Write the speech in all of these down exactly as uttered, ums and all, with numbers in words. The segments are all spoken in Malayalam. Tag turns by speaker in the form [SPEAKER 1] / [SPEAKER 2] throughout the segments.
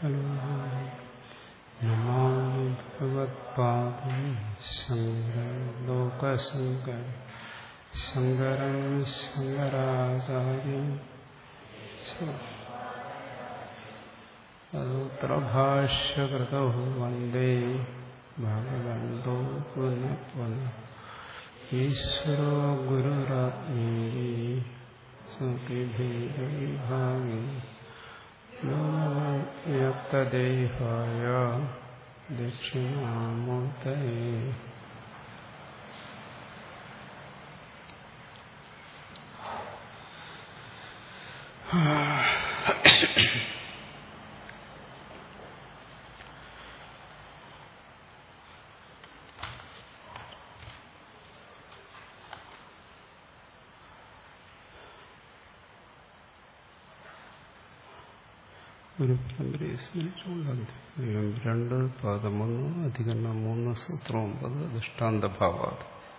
[SPEAKER 1] നമാമി ഭഗവത്പാദം ശങ്കരം ലോകശങ്കരം ശങ്കരം ശങ്കരാചാര്യം സൂത്രഭാഷ്യകൃതോ വന്ദേ ഭഗവന്തോ പുനഃ പുനഃ ഈശ്വരോ ഗുരുരാത്മേതി സുഖിഭേദവിഭാഗി യക്തദേഹായ ദക്ഷിണാമൂർത്തയേ ഒരു പരമ്പരയെ സ്മരിച്ചുകൊണ്ട് രണ്ട് പാദമൊന്ന് അധികരണം മൂന്ന് സൂത്രം ഒമ്പത് ദൃഷ്ടാന്തഭാവാത്.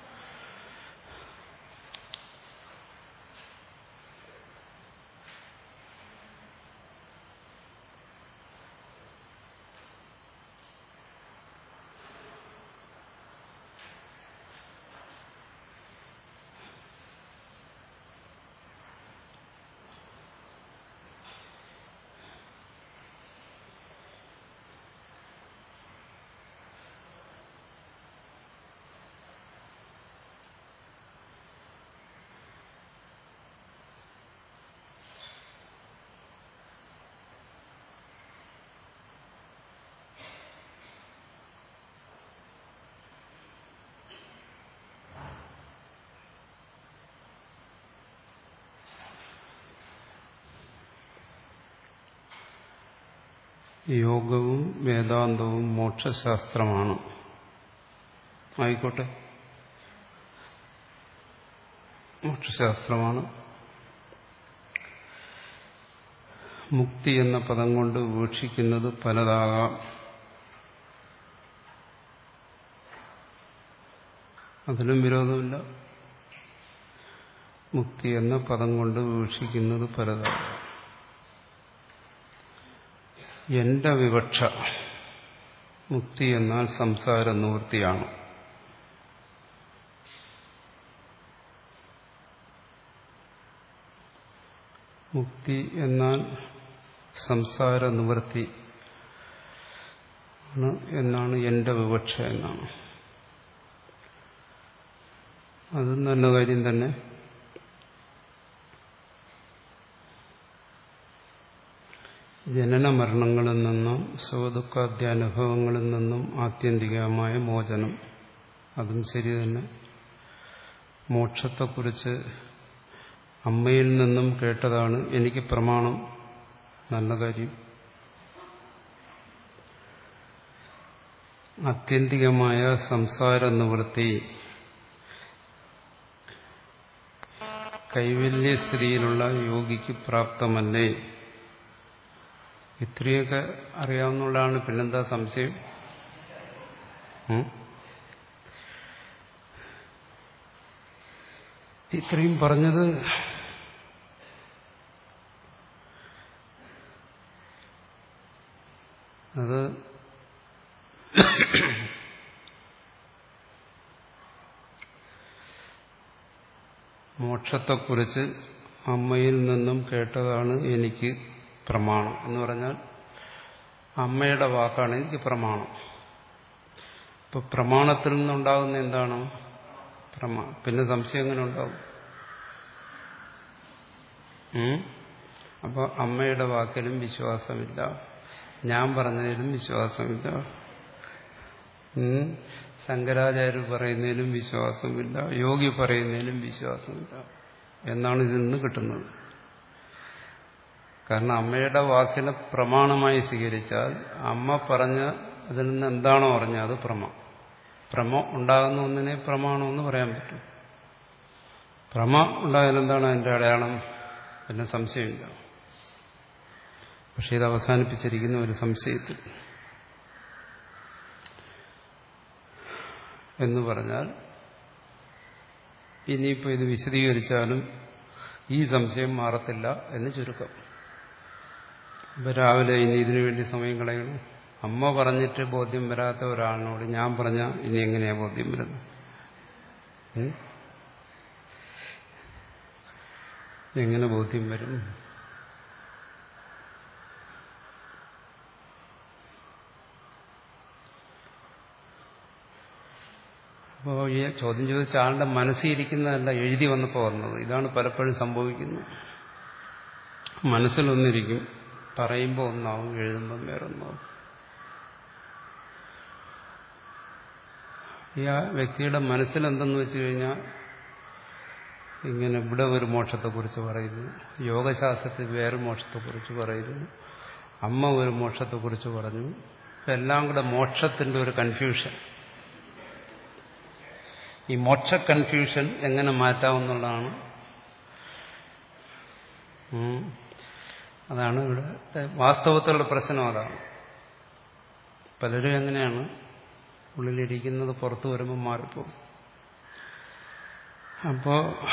[SPEAKER 1] യോഗവും വേദാന്തവും മോക്ഷശാസ്ത്രമാണ്. ആയിക്കോട്ടെ, മോക്ഷശാസ്ത്രമാണ്. മുക്തി എന്ന പദം കൊണ്ട് വീക്ഷിക്കുന്നത് പലതാകാം. അതിലും വിരോധമില്ല. മുക്തി എന്ന പദം കൊണ്ട് വീക്ഷിക്കുന്നത് പലതാകാം. എന്റെ വിവക്ഷ മുക്തി എന്നാൽ സംസാര നിവൃത്തിയാണ്. മുക്തി എന്നാൽ സംസാര നിവൃത്തി എന്നാണ് എന്റെ വിവക്ഷ എന്നാണ്. അത് നല്ല കാര്യം തന്നെ. ജനന മരണങ്ങളിൽ നിന്നും സുഖദുഃഖാദ്യാനുഭവങ്ങളിൽ നിന്നും ആത്യന്തികമായ മോചനം, അതും ശരി തന്നെ. മോക്ഷത്തെക്കുറിച്ച് അമ്മയിൽ നിന്നും കേട്ടതാണ് എനിക്ക് പ്രമാണം, നല്ല കാര്യം. ആത്യന്തികമായ സംസാര നിവൃത്തി കൈവല്യസ്ഥിതിയിലുള്ള യോഗിക്ക് പ്രാപ്തമല്ലേ? ഇത്രയൊക്കെ അറിയാവുന്നതാണ്. പിന്നെന്താ സംശയം? ഇത്രയും പറഞ്ഞത് അത് മോക്ഷത്തെക്കുറിച്ച് അമ്മയിൽ നിന്നും കേട്ടതാണ് എനിക്ക് പ്രമാണം എന്ന് പറഞ്ഞാൽ അമ്മയുടെ വാക്കാണ് എനിക്ക് പ്രമാണം. ഇപ്പൊ പ്രമാണത്തിൽ നിന്നുണ്ടാകുന്ന എന്താണ്? പ്രമാ പിന്നെ സംശയം എങ്ങനെ ഉണ്ടാവും? അപ്പൊ അമ്മയുടെ വാക്കിലും വിശ്വാസമില്ല, ഞാൻ പറഞ്ഞതിലും വിശ്വാസമില്ല, ശങ്കരാചാര്യർ പറയുന്നതിലും വിശ്വാസമില്ല, യോഗി പറയുന്നതിലും വിശ്വാസമില്ല എന്നാണ് ഇതിൽ നിന്ന് കിട്ടുന്നത്. കാരണം അമ്മയുടെ വാക്കിനെ പ്രമാണമായി സ്വീകരിച്ചാൽ അമ്മ പറഞ്ഞ അതിൽ നിന്ന് എന്താണോ പറഞ്ഞത് അത് പ്രമ. പ്രമ ഉണ്ടാകുന്ന ഒന്നിനെ പ്രമാണമെന്ന് പറയാൻ പറ്റും. പ്രമ ഉണ്ടായാൽ എന്താണ് അതിന്റെ അടയാളം? പിന്നെ സംശയമില്ല. പക്ഷെ ഇത് അവസാനിപ്പിച്ചിരിക്കുന്ന ഒരു സംശയത്തിൽ എന്ന് പറഞ്ഞാൽ ഇനിയിപ്പോൾ ഇത് വിശദീകരിച്ചാലും ഈ സംശയം മാറത്തില്ല എന്ന് ചുരുക്കം. ഇപ്പം രാവിലെ ഇനി ഇതിനു വേണ്ടി സമയം കളയണം. അമ്മ പറഞ്ഞിട്ട് ബോധ്യം വരാത്ത ഒരാളിനോട് ഞാൻ പറഞ്ഞ ഇനി എങ്ങനെയാ ബോധ്യം വരുന്നത്? എങ്ങനെ ബോധ്യം വരും? അപ്പോൾ ഈ ചോദ്യം ചോദിച്ച ആളുടെ മനസ്സിരിക്കുന്നതല്ല എഴുതി വന്നപ്പോൾ വന്നത്. ഇതാണ് പലപ്പോഴും സംഭവിക്കുന്നത്. മനസ്സിലൊന്നിരിക്കും, പറയുമ്പോൾ ഒന്നാവും, എഴുതുമ്പം വേറൊന്നാവും. ഈ ആ വ്യക്തിയുടെ മനസ്സിലെന്തെന്ന് വെച്ച് കഴിഞ്ഞാൽ ഇങ്ങനെ ഇവിടെ ഒരു മോക്ഷത്തെക്കുറിച്ച് പറയുന്നു, യോഗശാസ്ത്രത്തിൽ വേറെ മോക്ഷത്തെക്കുറിച്ച് പറയുന്നു, അമ്മ ഒരു മോക്ഷത്തെക്കുറിച്ച് പറഞ്ഞു. എല്ലാം കൂടെ മോക്ഷത്തിന്റെ ഒരു കൺഫ്യൂഷൻ. ഈ മോക്ഷ കൺഫ്യൂഷൻ എങ്ങനെ മാറ്റാവുന്നതാണ്. അതാണ് ഇവിടെ വാസ്തവത്തിലുള്ള പ്രശ്നം. അതാണ് പലരും എങ്ങനെയാണ് ഉള്ളിലിരിക്കുന്നത് പുറത്തു വരുമ്പോൾ മാറിപ്പോകും. അപ്പോ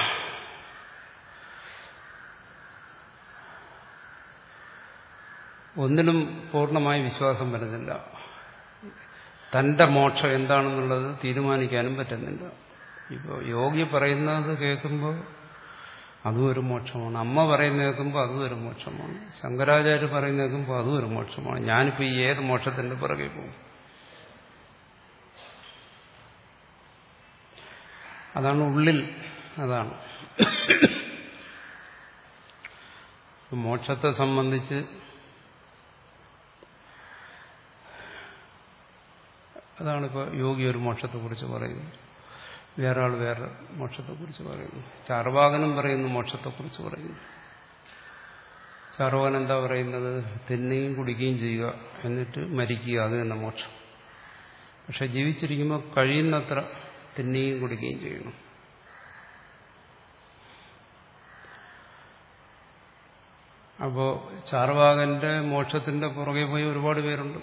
[SPEAKER 1] ഒന്നിനും പൂർണ്ണമായി വിശ്വാസം വരുന്നില്ല. തന്റെ മോക്ഷം എന്താണെന്നുള്ളത് തീരുമാനിക്കാനും പറ്റുന്നില്ല. ഇപ്പോൾ യോഗി പറയുന്നത് കേൾക്കുമ്പോൾ അതും ഒരു മോക്ഷമാണ്, അമ്മ പറയുന്നത് കേൾക്കുമ്പോൾ അതും ഒരു മോക്ഷമാണ്, ശങ്കരാചാര്യർ പറയുന്നത് കേൾക്കുമ്പോൾ അതും ഒരു മോക്ഷമാണ്. ഞാനിപ്പോൾ ഈ ഏത് മോക്ഷത്തിന്റെ പുറകെ പോകും? അതാണ് ഉള്ളിൽ. അതാണ് മോക്ഷത്തെ സംബന്ധിച്ച് അതാണിപ്പോൾ യോഗി ഒരു മോക്ഷത്തെക്കുറിച്ച് പറയുന്നു, വേറെ ആൾ വേറെ മോക്ഷത്തെക്കുറിച്ച് പറയുന്നു, ചാർവാകനും പറയുന്നു മോക്ഷത്തെക്കുറിച്ച് പറയുന്നു. ചാർവാകൻ എന്താ പറയുന്നത്? തിന്നുകയും കുടിക്കുകയും ചെയ്യുക, എന്നിട്ട് മരിക്കുക, അത് തന്നെ മോക്ഷം. പക്ഷെ ജീവിച്ചിരിക്കുമ്പോൾ കഴിയുന്നത്ര തിന്നുകയും കുടിക്കുകയും ചെയ്യണം. അപ്പോ ചാർവാകന്റെ മോക്ഷത്തിന്റെ പുറകെ പോയി ഒരുപാട് പേരുണ്ട്.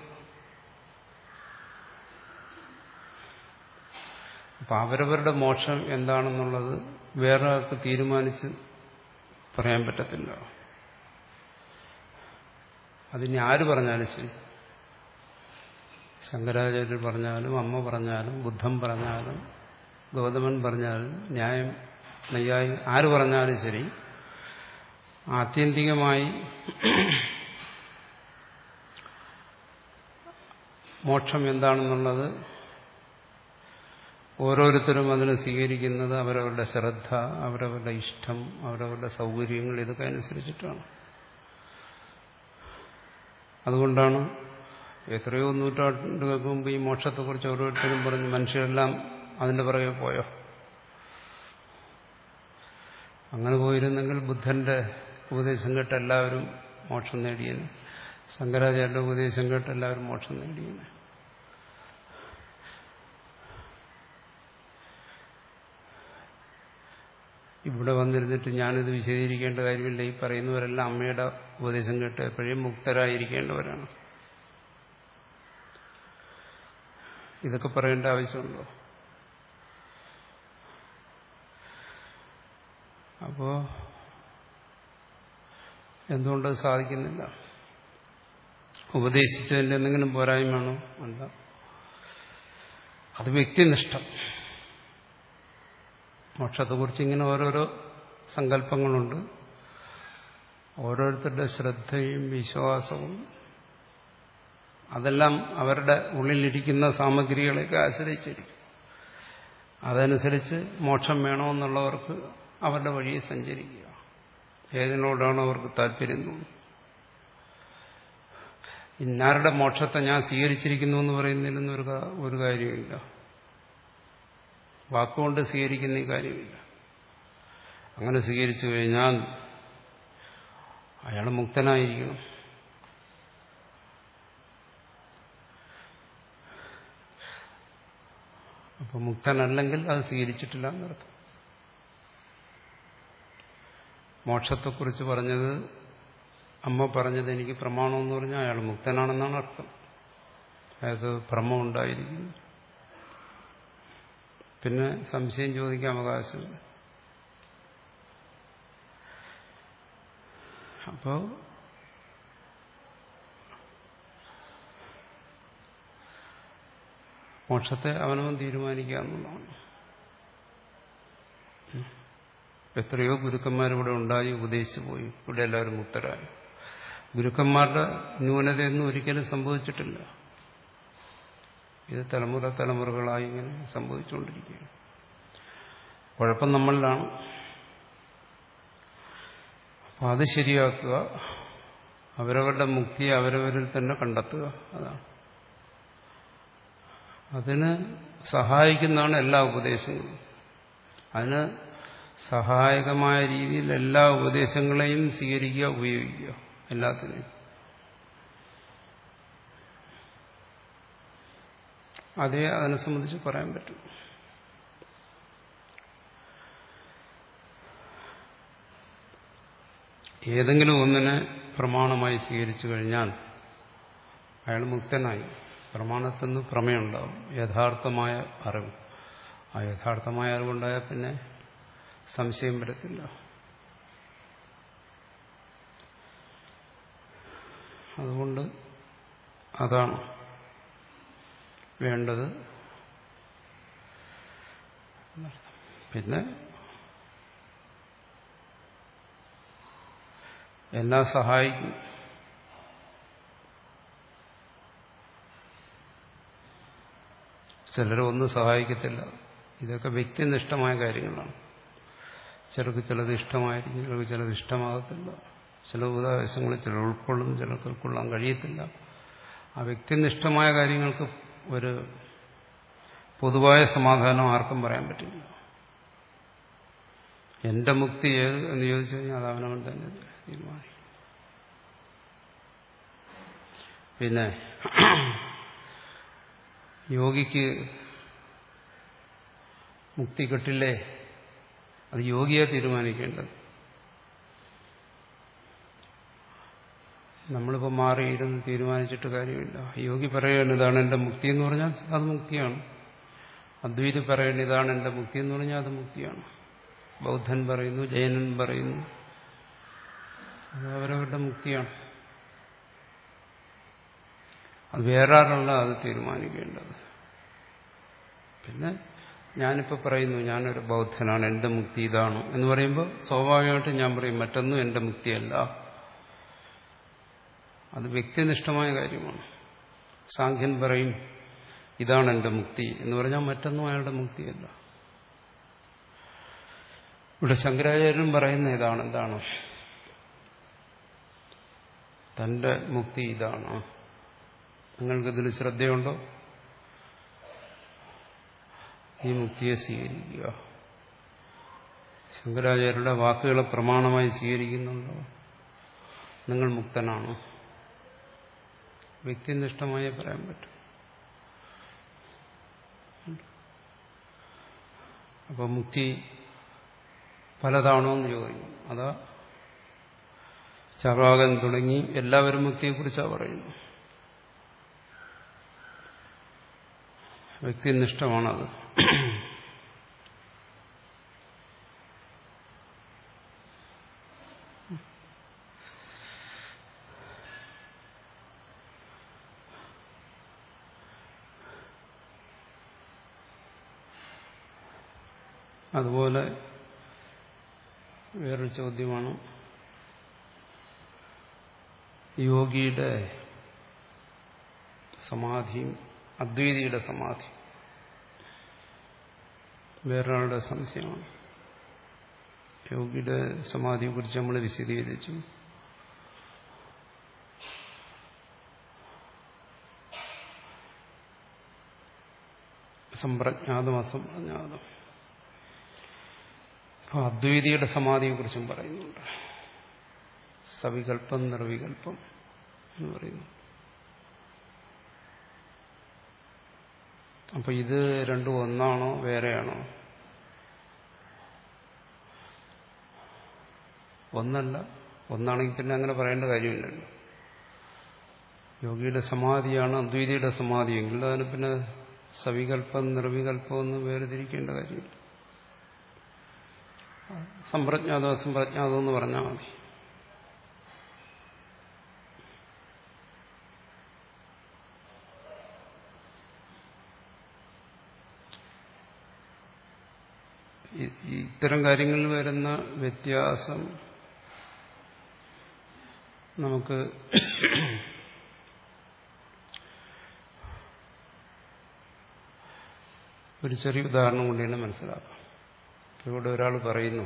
[SPEAKER 1] അപ്പൊ അവരവരുടെ മോക്ഷം എന്താണെന്നുള്ളത് വേറെ ആൾക്ക് തീരുമാനിച്ച് പറയാൻ പറ്റത്തില്ല. അതിനി ആര് പറഞ്ഞാലും ശരി, ശങ്കരാചാര്യർ പറഞ്ഞാലും അമ്മ പറഞ്ഞാലും ബുദ്ധൻ പറഞ്ഞാലും ഗൗതമൻ പറഞ്ഞാലും ന്യായം നൈയായി ആര് പറഞ്ഞാലും ശരി, ആത്യന്തികമായി മോക്ഷം എന്താണെന്നുള്ളത് ഓരോരുത്തരും അതിനെ സ്വീകരിക്കുന്നത് അവരവരുടെ ശ്രദ്ധ, അവരവരുടെ ഇഷ്ടം, അവരവരുടെ സൗകര്യങ്ങൾ, ഇതൊക്കെ അനുസരിച്ചിട്ടാണ്. അതുകൊണ്ടാണ് എത്രയോ നൂറ്റാണ്ടുകൾക്ക് മുമ്പ് ഈ മോക്ഷത്തെക്കുറിച്ച് ഓരോരുത്തരും പറഞ്ഞ് മനുഷ്യരെല്ലാം അതിന്റെ പുറകെ പോയോ? അങ്ങനെ പോയിരുന്നെങ്കിൽ ബുദ്ധന്റെ ഉപദേശം കേട്ട് എല്ലാവരും മോക്ഷം നേടിയേനെ, ശങ്കരാചാര്യരുടെ ഉപദേശം കേട്ട് എല്ലാവരും മോക്ഷം നേടിയേനെ. ഇവിടെ വന്നിരുന്നിട്ട് ഞാനിത് വിശദീകരിക്കേണ്ട കാര്യമില്ല. ഈ പറയുന്നവരെല്ലാം അമ്മയുടെ ഉപദേശം കേട്ട് എപ്പോഴും മുക്തരായിരിക്കേണ്ടവരാണ്. ഇതൊക്കെ പറയേണ്ട ആവശ്യമുണ്ടോ? അപ്പോ എന്തുകൊണ്ടത് സാധിക്കുന്നില്ല? ഉപദേശിച്ചതിൻ്റെ എന്തെങ്കിലും പോരായ്മയാണോ? അല്ല, അത് വ്യക്തിനിഷ്ഠം. മോക്ഷത്തെക്കുറിച്ച് ഇങ്ങനെ ഓരോരോ സങ്കല്പങ്ങളുണ്ട്. ഓരോരുത്തരുടെ ശ്രദ്ധയും വിശ്വാസവും അതെല്ലാം അവരുടെ ഉള്ളിലിരിക്കുന്ന സാമഗ്രികളെയൊക്കെ ആശ്രയിച്ചിരിക്കും. അതനുസരിച്ച് മോക്ഷം വേണമെന്നുള്ളവർക്ക് അവരുടെ വഴിയെ സഞ്ചരിക്കുക. ഏതിനോടാണോ അവർക്ക് താല്പര്യം തോന്നുന്നത്. ഇന്നാരുടെ മോക്ഷത്തെ ഞാൻ സ്വീകരിച്ചിരിക്കുന്നു എന്ന് പറയുന്നതിലൊന്നും ഒരു ഒരു കാര്യമില്ല. വാക്കുകൊണ്ട് സ്വീകരിക്കുന്ന ഈ കാര്യമില്ല. അങ്ങനെ സ്വീകരിച്ചു കഴിഞ്ഞാൽ അയാൾ മുക്തനായിരിക്കണം. അപ്പൊ മുക്തനല്ലെങ്കിൽ അത് സ്വീകരിച്ചിട്ടില്ല എന്നർത്ഥം. മോക്ഷത്തെക്കുറിച്ച് പറഞ്ഞത് അമ്മ പറഞ്ഞത് എനിക്ക് പ്രമാണമെന്ന് പറഞ്ഞാൽ അയാൾ മുക്തനാണെന്നാണ് അർത്ഥം. അയാൾക്ക് ഭ്രമം ഉണ്ടായിരിക്കുന്നു. പിന്നെ സംശയം ചോദിക്കാൻ അവകാശമില്ല. അപ്പോൾ മോക്ഷത്തെ അവനവൻ തീരുമാനിക്കുക എന്നുള്ളതാണ്. എത്രയോ ഗുരുക്കന്മാരിവിടെ ഉണ്ടായി ഉപദേശിച്ചു പോയി. ഇവിടെ എല്ലാവരും മുക്തരായി. ഗുരുക്കന്മാരുടെ ന്യൂനതയൊന്നും ഒരിക്കലും സംഭവിച്ചിട്ടില്ല. ഇത് തലമുറ തലമുറകളായി ഇങ്ങനെ സംഭവിച്ചുകൊണ്ടിരിക്കുകയാണ്. കുഴപ്പം നമ്മളിലാണ്. അപ്പം അത് ശരിയാക്കുക, അവരവരുടെ മുക്തിയെ അവരവരിൽ തന്നെ കണ്ടെത്തുക. അതാണ് അതിന് സഹായിക്കുന്നതാണ് എല്ലാ ഉപദേശങ്ങളും. അതിന് സഹായകമായ രീതിയിൽ എല്ലാ ഉപദേശങ്ങളെയും സ്വീകരിക്കുക, ഉപയോഗിക്കുക, എല്ലാത്തിനെയും. അതേ അതിനെ സംബന്ധിച്ച് പറയാൻ പറ്റും. ഏതെങ്കിലും ഒന്നിനെ പ്രമാണമായി സ്വീകരിച്ചു കഴിഞ്ഞാൽ അയാൾ മുക്തനായി. പ്രമാണത്തിൽ നിന്ന് പ്രമേയുണ്ടാവും, യഥാർത്ഥമായ അറിവ്. ആ യഥാർത്ഥമായ അറിവുണ്ടായാൽ പിന്നെ സംശയം വരത്തില്ല. അതുകൊണ്ട് അതാണ് വേണ്ടത്. പിന്നെ എല്ലാം സഹായിക്കും. ചിലരെ ഒന്നും സഹായിക്കത്തില്ല. ഇതൊക്കെ വ്യക്തിനിഷ്ഠമായ കാര്യങ്ങളാണ്. ചിലർക്ക് ചിലത് ഇഷ്ടമായിരിക്കും, ചിലർക്ക് ചിലത് ഇഷ്ടമാകത്തില്ല. ചില ഉപദേശങ്ങൾ ചിലർ ഉൾക്കൊള്ളും, ചിലർക്ക് ഉൾക്കൊള്ളാൻ കഴിയത്തില്ല. ആ വ്യക്തിനിഷ്ഠമായ കാര്യങ്ങൾക്ക് ഒരു പൊതുവായ സമാധാനം ആർക്കും പറയാൻ പറ്റില്ല. എന്റെ മുക്തി ഏത് എന്ന് ചോദിച്ചു കഴിഞ്ഞാൽ അത് അവനവൻ തന്നെ തീരുമാനിക്കും. പിന്നെ യോഗിക്ക് മുക്തി കിട്ടില്ലേ? അത് യോഗിയെ തീരുമാനിക്കേണ്ടത്. നമ്മളിപ്പോൾ മാറിയിരുന്ന് തീരുമാനിച്ചിട്ട് കാര്യമില്ല. യോഗി പറയുകയാണ് ഇതാണ് എൻ്റെ മുക്തി എന്ന് പറഞ്ഞാൽ അത് മുക്തിയാണ്. അദ്വൈതി പറയുന്നത് ഇതാണ് എൻ്റെ മുക്തി എന്ന് പറഞ്ഞാൽ അത് മുക്തിയാണ്. ബൗദ്ധൻ പറയുന്നു, ജൈനൻ പറയുന്നു, അത് അവരവരുടെ മുക്തിയാണ്. അത് വേറെ ആരുള്ള അത് തീരുമാനിക്കേണ്ടത്. പിന്നെ ഞാനിപ്പോൾ പറയുന്നു ഞാനൊരു ബൗദ്ധനാണ്, എൻ്റെ മുക്തി ഇതാണ് എന്ന് പറയുമ്പോൾ സ്വാഭാവികമായിട്ടും ഞാൻ പറയും മറ്റൊന്നും എൻ്റെ മുക്തിയല്ല. അത് വ്യക്തിനിഷ്ഠമായ കാര്യമാണ്. സാഖ്യൻ പറയും ഇതാണ് എൻ്റെ മുക്തി എന്ന് പറഞ്ഞാൽ മറ്റൊന്നും അയാളുടെ മുക്തിയല്ല. ഇവിടെ ശങ്കരാചാര്യനും പറയുന്ന ഇതാണ്. എന്താണ് തൻ്റെ മുക്തി? ഇതാണ്. നിങ്ങൾക്കിതിൽ ശ്രദ്ധയുണ്ടോ? ഈ മുക്തിയെ സ്വീകരിക്കുക. ശങ്കരാചാര്യരുടെ വാക്കുകളെ പ്രമാണമായി സ്വീകരിക്കുന്നുണ്ടോ? നിങ്ങൾ മുക്തനാണോ? വ്യക്തിനിഷ്ഠമായി പറയാൻ പറ്റും. അപ്പൊ മുക്തി പലതാണോ എന്ന് ചോദിക്കും. അതാ ചാർവാകൻ തുടങ്ങി എല്ലാവരും മുക്തിയെക്കുറിച്ചാണ് പറയുന്നു. വ്യക്തിനിഷ്ഠമാണത്. അതുപോലെ വേറൊരു ചോദ്യമാണ് യോഗിയുടെ സമാധിയും അദ്വൈതിയുടെ സമാധി. വേറൊരാളുടെ സംശയമാണ്. യോഗിയുടെ സമാധിയെ കുറിച്ച് നമ്മൾ വിശദീകരിച്ചു. സംപ്രജ്ഞാതം അസംപ്രജ്ഞാതം. അപ്പോൾ അദ്വൈതിയുടെ സമാധിയെ കുറിച്ചും പറയുന്നുണ്ട്. സവികല്പം നിർവികല്പം എന്ന് പറയുന്നു. അപ്പൊ ഇത് രണ്ടും ഒന്നാണോ വേറെയാണോ? ഒന്നല്ല. ഒന്നാണെങ്കിൽ പിന്നെ അങ്ങനെ പറയേണ്ട കാര്യമില്ലല്ലോ. യോഗിയുടെ സമാധിയാണ് അദ്വൈതിയുടെ സമാധിയെങ്കിൽ അതിന് പിന്നെ സവികല്പം നിർവികല്പം എന്ന് വേർതിരിക്കേണ്ട കാര്യമില്ല. സമ്പ്രജ്ഞാതോ അസംപ്രജ്ഞാതോ എന്ന് പറഞ്ഞാൽ മതി. ഇത്തരം കാര്യങ്ങളിൽ വരുന്ന വ്യത്യാസം നമുക്ക് ഒരു ചെറിയ ഉദാഹരണം കൊണ്ട് തന്നെ മനസ്സിലാക്കാം. ഇവിടെ ഒരാൾ പറയുന്നു,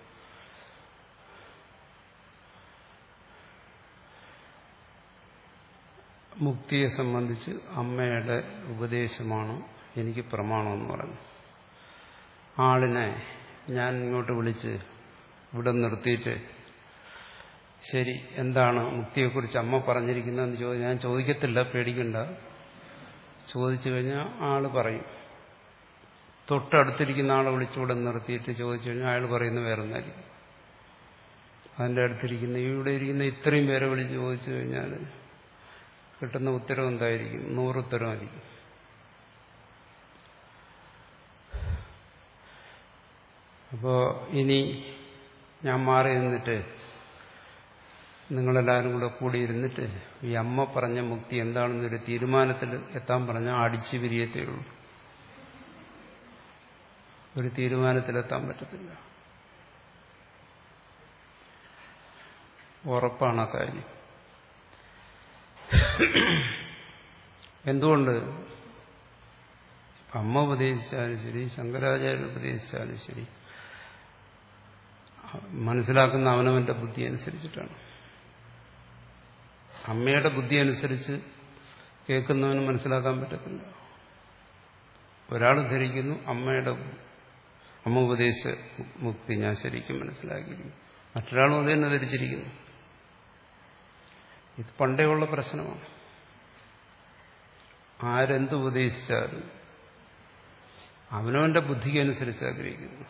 [SPEAKER 1] മുക്തിയെ സംബന്ധിച്ച് അമ്മയുടെ ഉപദേശമാണ് എനിക്ക് പ്രമാണമെന്ന് പറഞ്ഞു. ആളിനെ ഞാൻ ഇങ്ങോട്ട് വിളിച്ച് ഇവിടെ നിർത്തിയിട്ട്, ശരി എന്താണ് മുക്തിയെക്കുറിച്ച് അമ്മ പറഞ്ഞിരിക്കുന്നതെന്ന് ചോദിച്ചു. ഞാൻ ചോദിക്കത്തില്ല, പേടിക്കണ്ട. ചോദിച്ചു കഴിഞ്ഞാൽ ആള് പറയും. തൊട്ടടുത്തിരിക്കുന്ന ആളെ വിളിച്ചുകൂടെ നിർത്തിയിട്ട് ചോദിച്ചു കഴിഞ്ഞാൽ അയാൾ പറയുന്നത് വേറെ ഒന്നായിരിക്കും. അതിൻ്റെ അടുത്തിരിക്കുന്ന ഇവിടെ ഇരിക്കുന്ന ഇത്രയും പേരെ വിളിച്ച് ചോദിച്ചു കഴിഞ്ഞാൽ കിട്ടുന്ന ഉത്തരം എന്തായിരിക്കും? നൂറുത്തരമായിരിക്കും. അപ്പോൾ ഇനി ഞാൻ മാറി നിന്നിട്ട് നിങ്ങളെല്ലാവരും കൂടെ കൂടിയിരുന്നിട്ട് ഈ അമ്മ പറഞ്ഞ മുക്തി എന്താണെന്നൊരു തീരുമാനത്തിൽ എത്താൻ പറഞ്ഞാൽ അടിച്ചു പിരിയത്തേ ഉള്ളൂ. ഒരു തീരുമാനത്തിലെത്താൻ പറ്റത്തില്ല. ഉറപ്പാണ് ആ കാര്യം. എന്തുകൊണ്ട്? അമ്മ ഉപദേശിച്ചാലും ശരി, ശങ്കരാചാര്യർ ഉപദേശിച്ചാലും ശരി, മനസ്സിലാക്കുന്ന അവനവന്റെ ബുദ്ധി അനുസരിച്ചിട്ടാണ്. അമ്മയുടെ ബുദ്ധി അനുസരിച്ച് കേൾക്കുന്നവന് മനസ്സിലാക്കാൻ പറ്റത്തില്ല. ഒരാൾ ധരിക്കുന്നു അമ്മയുടെ അമ്മ ഉപദേശിച്ച മുക്തി ഞാൻ ശരിക്കും മനസ്സിലാക്കിയിരിക്കുന്നു, മറ്റൊരാളും അത് തന്നെ ധരിച്ചിരിക്കുന്നു. ഇത് പണ്ടേ ഉള്ള പ്രശ്നമാണ്. ആരെന്ത് ഉപദേശിച്ചാലും അവനവന്റെ ബുദ്ധിക്ക് അനുസരിച്ച് ആഗ്രഹിക്കുന്നു.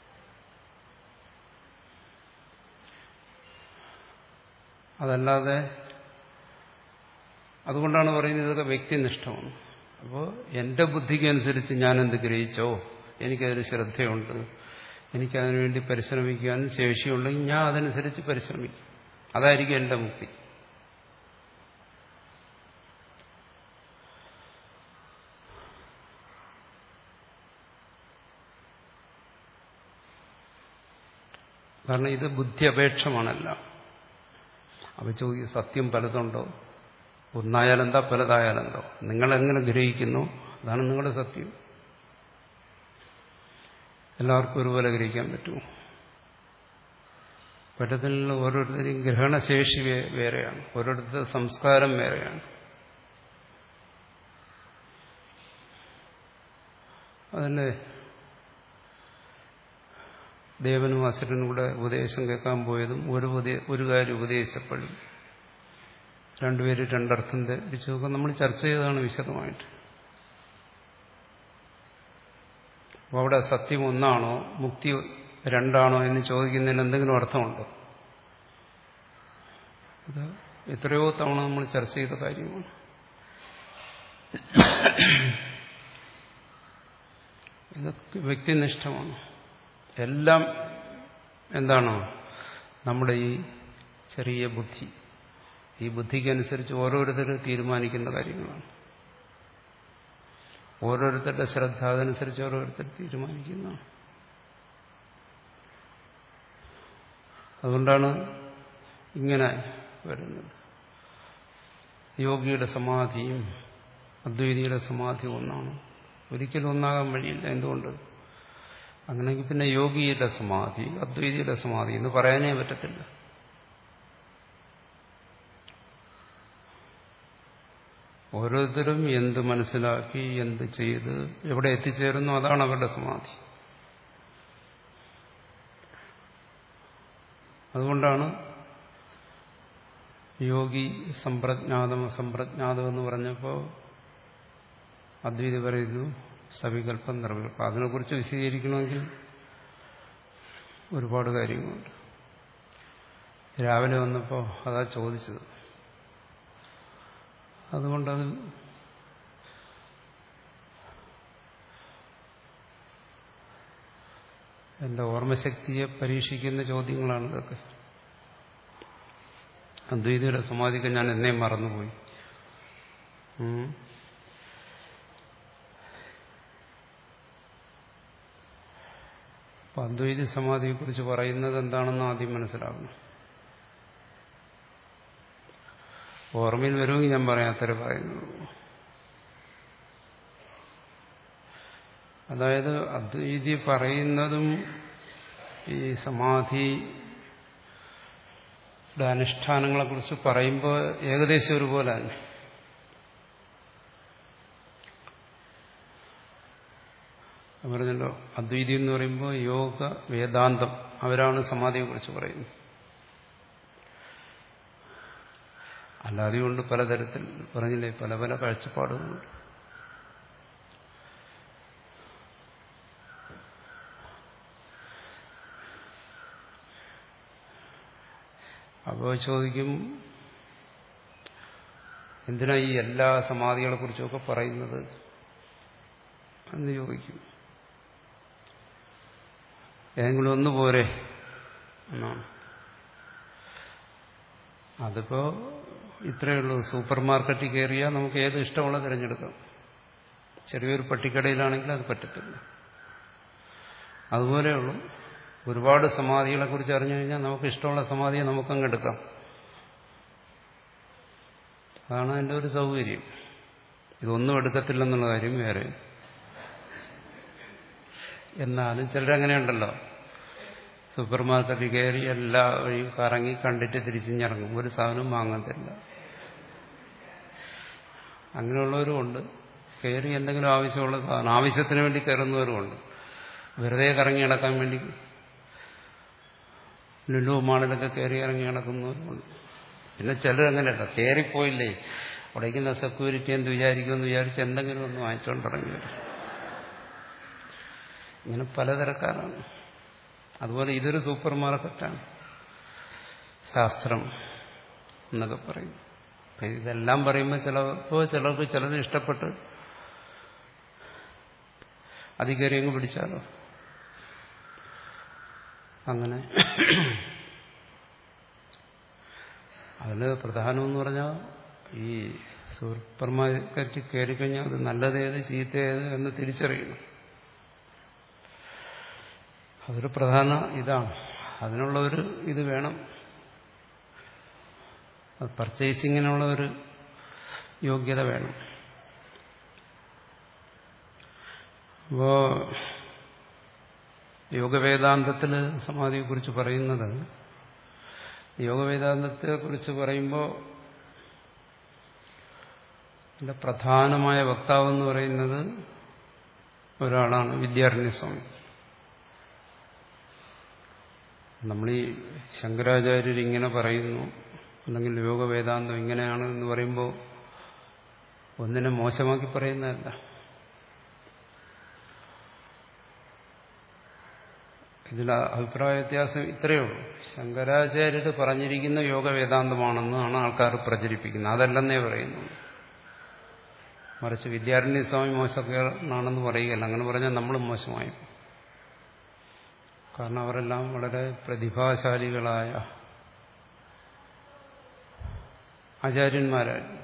[SPEAKER 1] അതല്ലാതെ, അതുകൊണ്ടാണ് പറയുന്നത് ഇതൊക്കെ വ്യക്തിനിഷ്ഠമാണ്. അപ്പോൾ എന്റെ ബുദ്ധിക്ക് അനുസരിച്ച് ഞാൻ എന്ത് ഗ്രഹിച്ചോ, എനിക്കതിൽ ശ്രദ്ധയുണ്ട്, എനിക്കതിനുവേണ്ടി പരിശ്രമിക്കാനും ശേഷിയുണ്ടെങ്കിൽ ഞാൻ അതനുസരിച്ച് പരിശ്രമിക്കും. അതായിരിക്കും എന്റെ മുക്തി. കാരണം ഇത് ബുദ്ധി അപേക്ഷമാണല്ല. അവ ചോദിക്കും, സത്യം പലതുണ്ടോ? ഒന്നായാലെന്താ, പലതായാലെന്തോ? നിങ്ങളെങ്ങനെ ഗ്രഹിക്കുന്നു അതാണ് നിങ്ങളുടെ സത്യം. എല്ലാവർക്കും ഒരുപോലെ ഗ്രഹിക്കാൻ പറ്റുമോ? പറ്റത്തിലുള്ള. ഓരോരുത്തരെയും ഗ്രഹണശേഷി വേറെയാണ്, ഓരോരുത്തരുടെ സംസ്കാരം വേറെയാണ്. അതല്ലേ ദേവനും അസുരനും കൂടെ ഉപദേശം കേൾക്കാൻ പോയതും ഒരു ഒരു കാര്യം ഉപദേശിച്ചപ്പോഴും രണ്ടുപേരും രണ്ടർത്ഥം ധരിച്ചതൊക്കെ നമ്മൾ ചർച്ച ചെയ്തതാണ് വിശദമായിട്ട്. അപ്പോൾ അവിടെ സത്യം ഒന്നാണോ മുക്തി രണ്ടാണോ എന്ന് ചോദിക്കുന്നതിന് എന്തെങ്കിലും അർത്ഥമുണ്ടോ? ഇത് എത്രയോ തവണ നമ്മൾ ചർച്ച ചെയ്ത കാര്യമാണ്. ഇതൊക്കെ വ്യക്തിനിഷ്ഠമാണ്. എല്ലാം എന്താണോ നമ്മുടെ ഈ ചെറിയ ബുദ്ധി, ഈ ബുദ്ധിക്കനുസരിച്ച് ഓരോരുത്തരും തീരുമാനിക്കുന്ന കാര്യങ്ങളാണ്. ഓരോരുത്തരുടെ ശ്രദ്ധ അതനുസരിച്ച് ഓരോരുത്തർ തീരുമാനിക്കുന്നതാണ്. അതുകൊണ്ടാണ് ഇങ്ങനെ വരുന്നത്. യോഗിയുടെ സമാധിയും അദ്വൈതിയുടെ സമാധിയും ഒന്നാണ്. ഒരിക്കലും ഒന്നാകാൻ വഴിയില്ല. എന്തുകൊണ്ട്? അങ്ങനെയെങ്കിൽ പിന്നെ യോഗിയുടെ സമാധി അദ്വൈതിയുടെ സമാധി എന്ന് പറയാനേ പറ്റത്തില്ല. ഓരോരുത്തരും എന്ത് മനസ്സിലാക്കി, എന്ത് ചെയ്ത് എവിടെ എത്തിച്ചേരുന്നു അതാണ് അവരുടെ സമാധി. അതുകൊണ്ടാണ് യോഗി സമ്പ്രജ്ഞാതം അസംപ്രജ്ഞാതം എന്ന് പറഞ്ഞപ്പോൾ അദ്വൈതി പറയുന്നു സവികല്പം നിർവികല്പം. അതിനെക്കുറിച്ച് വിശദീകരിക്കണമെങ്കിൽ ഒരുപാട് കാര്യങ്ങളുണ്ട്. രാവിലെ വന്നപ്പോൾ അതാ ചോദിച്ചത്. അതുകൊണ്ടത് എന്റെ ഓർമ്മശക്തിയെ പരീക്ഷിക്കുന്ന ചോദ്യങ്ങളാണ് ഇതൊക്കെ. അദ്വൈതിയുടെ സമാധിക്ക് ഞാൻ എന്നെ മറന്നുപോയി. അപ്പം അദ്വൈത സമാധിയെക്കുറിച്ച് പറയുന്നത് എന്താണെന്ന് ആദ്യം മനസ്സിലാക്കണം. ഓർമ്മയിൽ വരുമെങ്കിൽ ഞാൻ പറയാം അത്ര പറയുന്നത്. അതായത് അദ്വൈതി പറയുന്നതും ഈ സമാധിയുടെ അനുഷ്ഠാനങ്ങളെക്കുറിച്ച് പറയുമ്പോൾ ഏകദേശം ഒരുപോലെ തന്നെ. പറഞ്ഞല്ലോ, അദ്വൈതി എന്ന് പറയുമ്പോൾ യോഗ വേദാന്തം അവരാണ് സമാധിയെക്കുറിച്ച് പറയുന്നത്. അല്ലാതെ കൊണ്ട് പലതരത്തിൽ പറഞ്ഞില്ലേ, പല പല കാഴ്ചപ്പാടുകളുണ്ട്. അപ്പോൾ ചോദിക്കും, എന്തിനാ ഈ എല്ലാ സമാധികളെ കുറിച്ചൊക്കെ പറയുന്നത് എന്ന് ചോദിക്കും. ഏതെങ്കിലും ഒന്ന് പോരെ എന്നാണ്. അതിപ്പോ ഇത്രയേ ഉള്ളൂ. സൂപ്പർ മാർക്കറ്റിൽ കയറിയാൽ നമുക്ക് ഏത് ഇഷ്ടമുള്ള തിരഞ്ഞെടുക്കാം. ചെറിയൊരു പട്ടിക്കടയിലാണെങ്കിൽ അത് പറ്റത്തില്ല. അതുപോലെയുള്ളൂ. ഒരുപാട് സമാധികളെ കുറിച്ച് അറിഞ്ഞു കഴിഞ്ഞാൽ നമുക്ക് ഇഷ്ടമുള്ള സമാധിയെ നമുക്കങ്ങ് എടുക്കാം. അതാണ് അതിൻ്റെ ഒരു സൗകര്യം. ഇതൊന്നും എടുക്കത്തില്ലെന്നുള്ള കാര്യം വേറെ. എന്നാലും ചിലരങ്ങനെയുണ്ടല്ലോ, സൂപ്പർ മാർക്കറ്റിൽ കയറി എല്ലാ വഴിയും കറങ്ങി കണ്ടിട്ട് തിരിച്ചിറങ്ങും, ഒരു സാധനവും വാങ്ങത്തില്ല. അങ്ങനെയുള്ളവരുമുണ്ട്. കയറി എന്തെങ്കിലും ആവശ്യമുള്ള സാധനം ആവശ്യത്തിന് വേണ്ടി കയറുന്നവരുമുണ്ട്. വെറുതെ കറങ്ങി നടക്കാൻ വേണ്ടി ലുലു മാളിലൊക്കെ കയറി ഇറങ്ങി നടക്കുന്നവരുമുണ്ട്. പിന്നെ ചിലരങ്ങനെയല്ല, കയറിപ്പോയില്ലേ അവിടേക്കുന്ന സെക്യൂരിറ്റി എന്ത് വിചാരിക്കുമെന്ന് വിചാരിച്ച് എന്തെങ്കിലും ഒന്ന് വാങ്ങിച്ചുകൊണ്ടിറങ്ങി വരും. ഇങ്ങനെ പലതരക്കാരാണ്. അതുപോലെ ഇതൊരു സൂപ്പർ മാർക്കറ്റാണ് ശാസ്ത്രം എന്നൊക്കെ പറയും. അപ്പം ഇതെല്ലാം പറയുമ്പോൾ ചിലപ്പോൾ ചിലർക്ക് ചിലത് ഇഷ്ടപ്പെട്ട് അതിൽ കയറി അങ്ങ് പിടിച്ചാലോ. അങ്ങനെ അതിൽ പ്രധാനമെന്ന് പറഞ്ഞാൽ ഈ സൂപ്പർ മാർക്കറ്റിൽ കയറിക്കഴിഞ്ഞാൽ അത് നല്ലതേത് ചീത്തയേത് എന്ന് തിരിച്ചറിയണം. അതൊരു പ്രധാന ഇതാണ്. അതിനുള്ള ഒരു ഇത് വേണം. അത് പർച്ചേസിങ്ങിനുള്ള ഒരു യോഗ്യത വേണം. അപ്പോ യോഗവേദാന്തത്തിൽ സമാധിയെക്കുറിച്ച് പറയുന്നത്, യോഗവേദാന്തത്തെക്കുറിച്ച് പറയുമ്പോൾ ഇതിന്റെ പ്രധാനമായ വക്താവെന്ന് പറയുന്നത് ഒരാളാണ്, വിദ്യാരണ്യസ്വാമി. നമ്മളീ ശങ്കരാചാര്യർ ഇങ്ങനെ പറയുന്നു, അല്ലെങ്കിൽ യോഗവേദാന്തം ഇങ്ങനെയാണ് എന്ന് പറയുമ്പോൾ ഒന്നിനെ മോശമാക്കി പറയുന്നതല്ല. ഇതിൽ അഭിപ്രായ വ്യത്യാസം ഇത്രയേ ഉള്ളൂ. ശങ്കരാചാര്യർ പറഞ്ഞിരിക്കുന്ന യോഗവേദാന്തമാണെന്നാണ് ആൾക്കാർ പ്രചരിപ്പിക്കുന്നത്. അതല്ലെന്നേ പറയുന്നു. മറിച്ച് വിദ്യാരണ്യസ്വാമി മോശമാണെന്ന് പറയുകയല്ല. അങ്ങനെ പറഞ്ഞാൽ നമ്മളും മോശമായി. കാരണം അവരെല്ലാം വളരെ പ്രതിഭാശാലികളായ ആചാര്യന്മാരായിരുന്നു.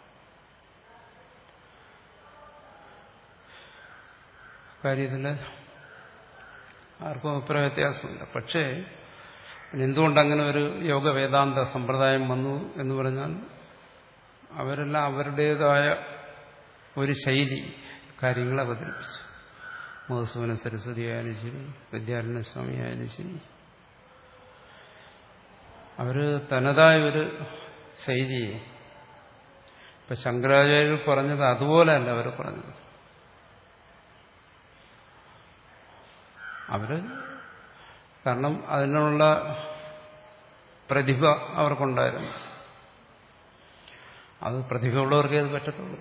[SPEAKER 1] കാര്യത്തിൽ ആർക്കും അഭിപ്രായ വ്യത്യാസമില്ല. പക്ഷേ എന്തുകൊണ്ടങ്ങനെ ഒരു യോഗവേദാന്ത സമ്പ്രദായം വന്നു എന്ന് പറഞ്ഞാൽ അവരെല്ലാം അവരുടേതായ ഒരു ശൈലി കാര്യങ്ങൾ അവതരിപ്പിച്ചു. മധുസൂദന സരസ്വതി ആയാലും ശരി, വിദ്യാരണ്യസ്വാമി ആയാലും ശരി, അവര് തനതായ ഒരു ശൈലിയെ, ഇപ്പൊ ശങ്കരാചാര്യർ പറഞ്ഞത് അതുപോലെയല്ല അവർ പറഞ്ഞത്. അവര് കാരണം അതിനുള്ള പ്രതിഭ അവർക്കുണ്ടായിരുന്നു. അത് പ്രതിഭ ഉള്ളവർക്കേ അത് പറ്റത്തുള്ളൂ.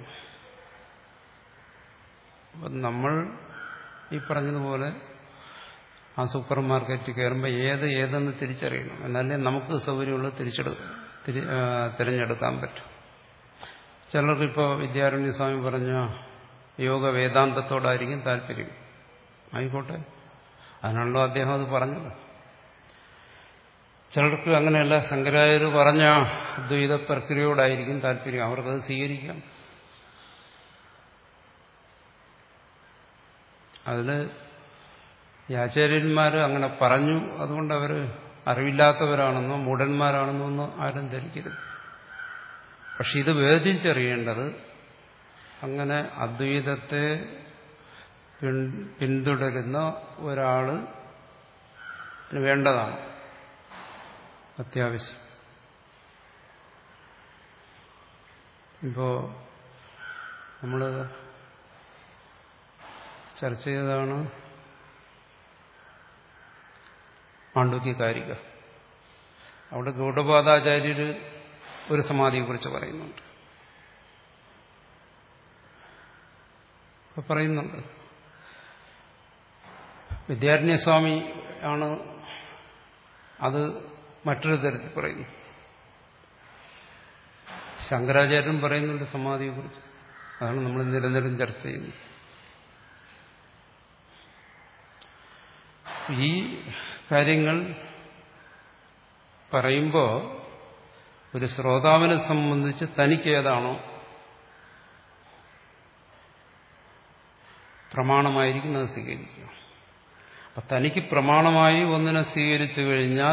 [SPEAKER 1] അപ്പം നമ്മൾ ഈ പറഞ്ഞതുപോലെ ആ സൂപ്പർ മാർക്കറ്റിൽ കയറുമ്പോൾ ഏത് ഏതെന്ന് തിരിച്ചറിയണം. എന്നാലേ നമുക്ക് സൗകര്യമുള്ളത് തിരിച്ചെടു തിരഞ്ഞെടുക്കാൻ പറ്റും. ചിലർക്കിപ്പോൾ വിദ്യാരണ്യസ്വാമി പറഞ്ഞ യോഗ വേദാന്തത്തോടായിരിക്കും താല്പര്യം. ആയിക്കോട്ടെ, അതിനാണല്ലോ അദ്ദേഹം അത് പറഞ്ഞത്. ചിലർക്ക് അങ്ങനെയല്ല, ശങ്കരാചാര്യർ പറഞ്ഞ അദ്വൈത പ്രക്രിയയോടായിരിക്കും താല്പര്യം. അവർക്കത് സ്വീകരിക്കാം. അതിൽ ഈ ആചാര്യന്മാർ അങ്ങനെ പറഞ്ഞു, അതുകൊണ്ട് അവർ അറിവില്ലാത്തവരാണെന്നോ മൂഢന്മാരാണെന്നോ ഒന്നും ആരും ധരിക്കരുത്. പക്ഷെ ഇത് വേദിച്ചറിയേണ്ടത് അങ്ങനെ അദ്വൈതത്തെ പിന്തുടരുന്ന ഒരാള് വേണ്ടതാണ്, അത്യാവശ്യം. ഇപ്പോ നമ്മൾ ചർച്ച ചെയ്തതാണ് മാണ്ഡൂക്യകാരിക. അവിടെ ഗൗഡപാദാചാര്യർ ഒരു സമാധിയെക്കുറിച്ച് പറയുന്നുണ്ട്. അപ്പൊ പറയുന്നുണ്ട് വിദ്യാരണ്യസ്വാമി ആണ് അത് മറ്റൊരു തരത്തിൽ പറയുന്നു. ശങ്കരാചാര്യരും പറയുന്നുണ്ട് സമാധിയെക്കുറിച്ച്. അതാണ് നമ്മൾ നിരന്തരം ചർച്ച ചെയ്യുന്നത്. ഈ കാര്യങ്ങൾ പറയുമ്പോൾ ഒരു ശ്രോതാവിനെ സംബന്ധിച്ച് തനിക്ക് ഏതാണോ പ്രമാണമായിരിക്കുന്നത് സ്വീകരിക്കുക. അപ്പൊ തനിക്ക് പ്രമാണമായി ഒന്നിനെ സ്വീകരിച്ചു കഴിഞ്ഞാൽ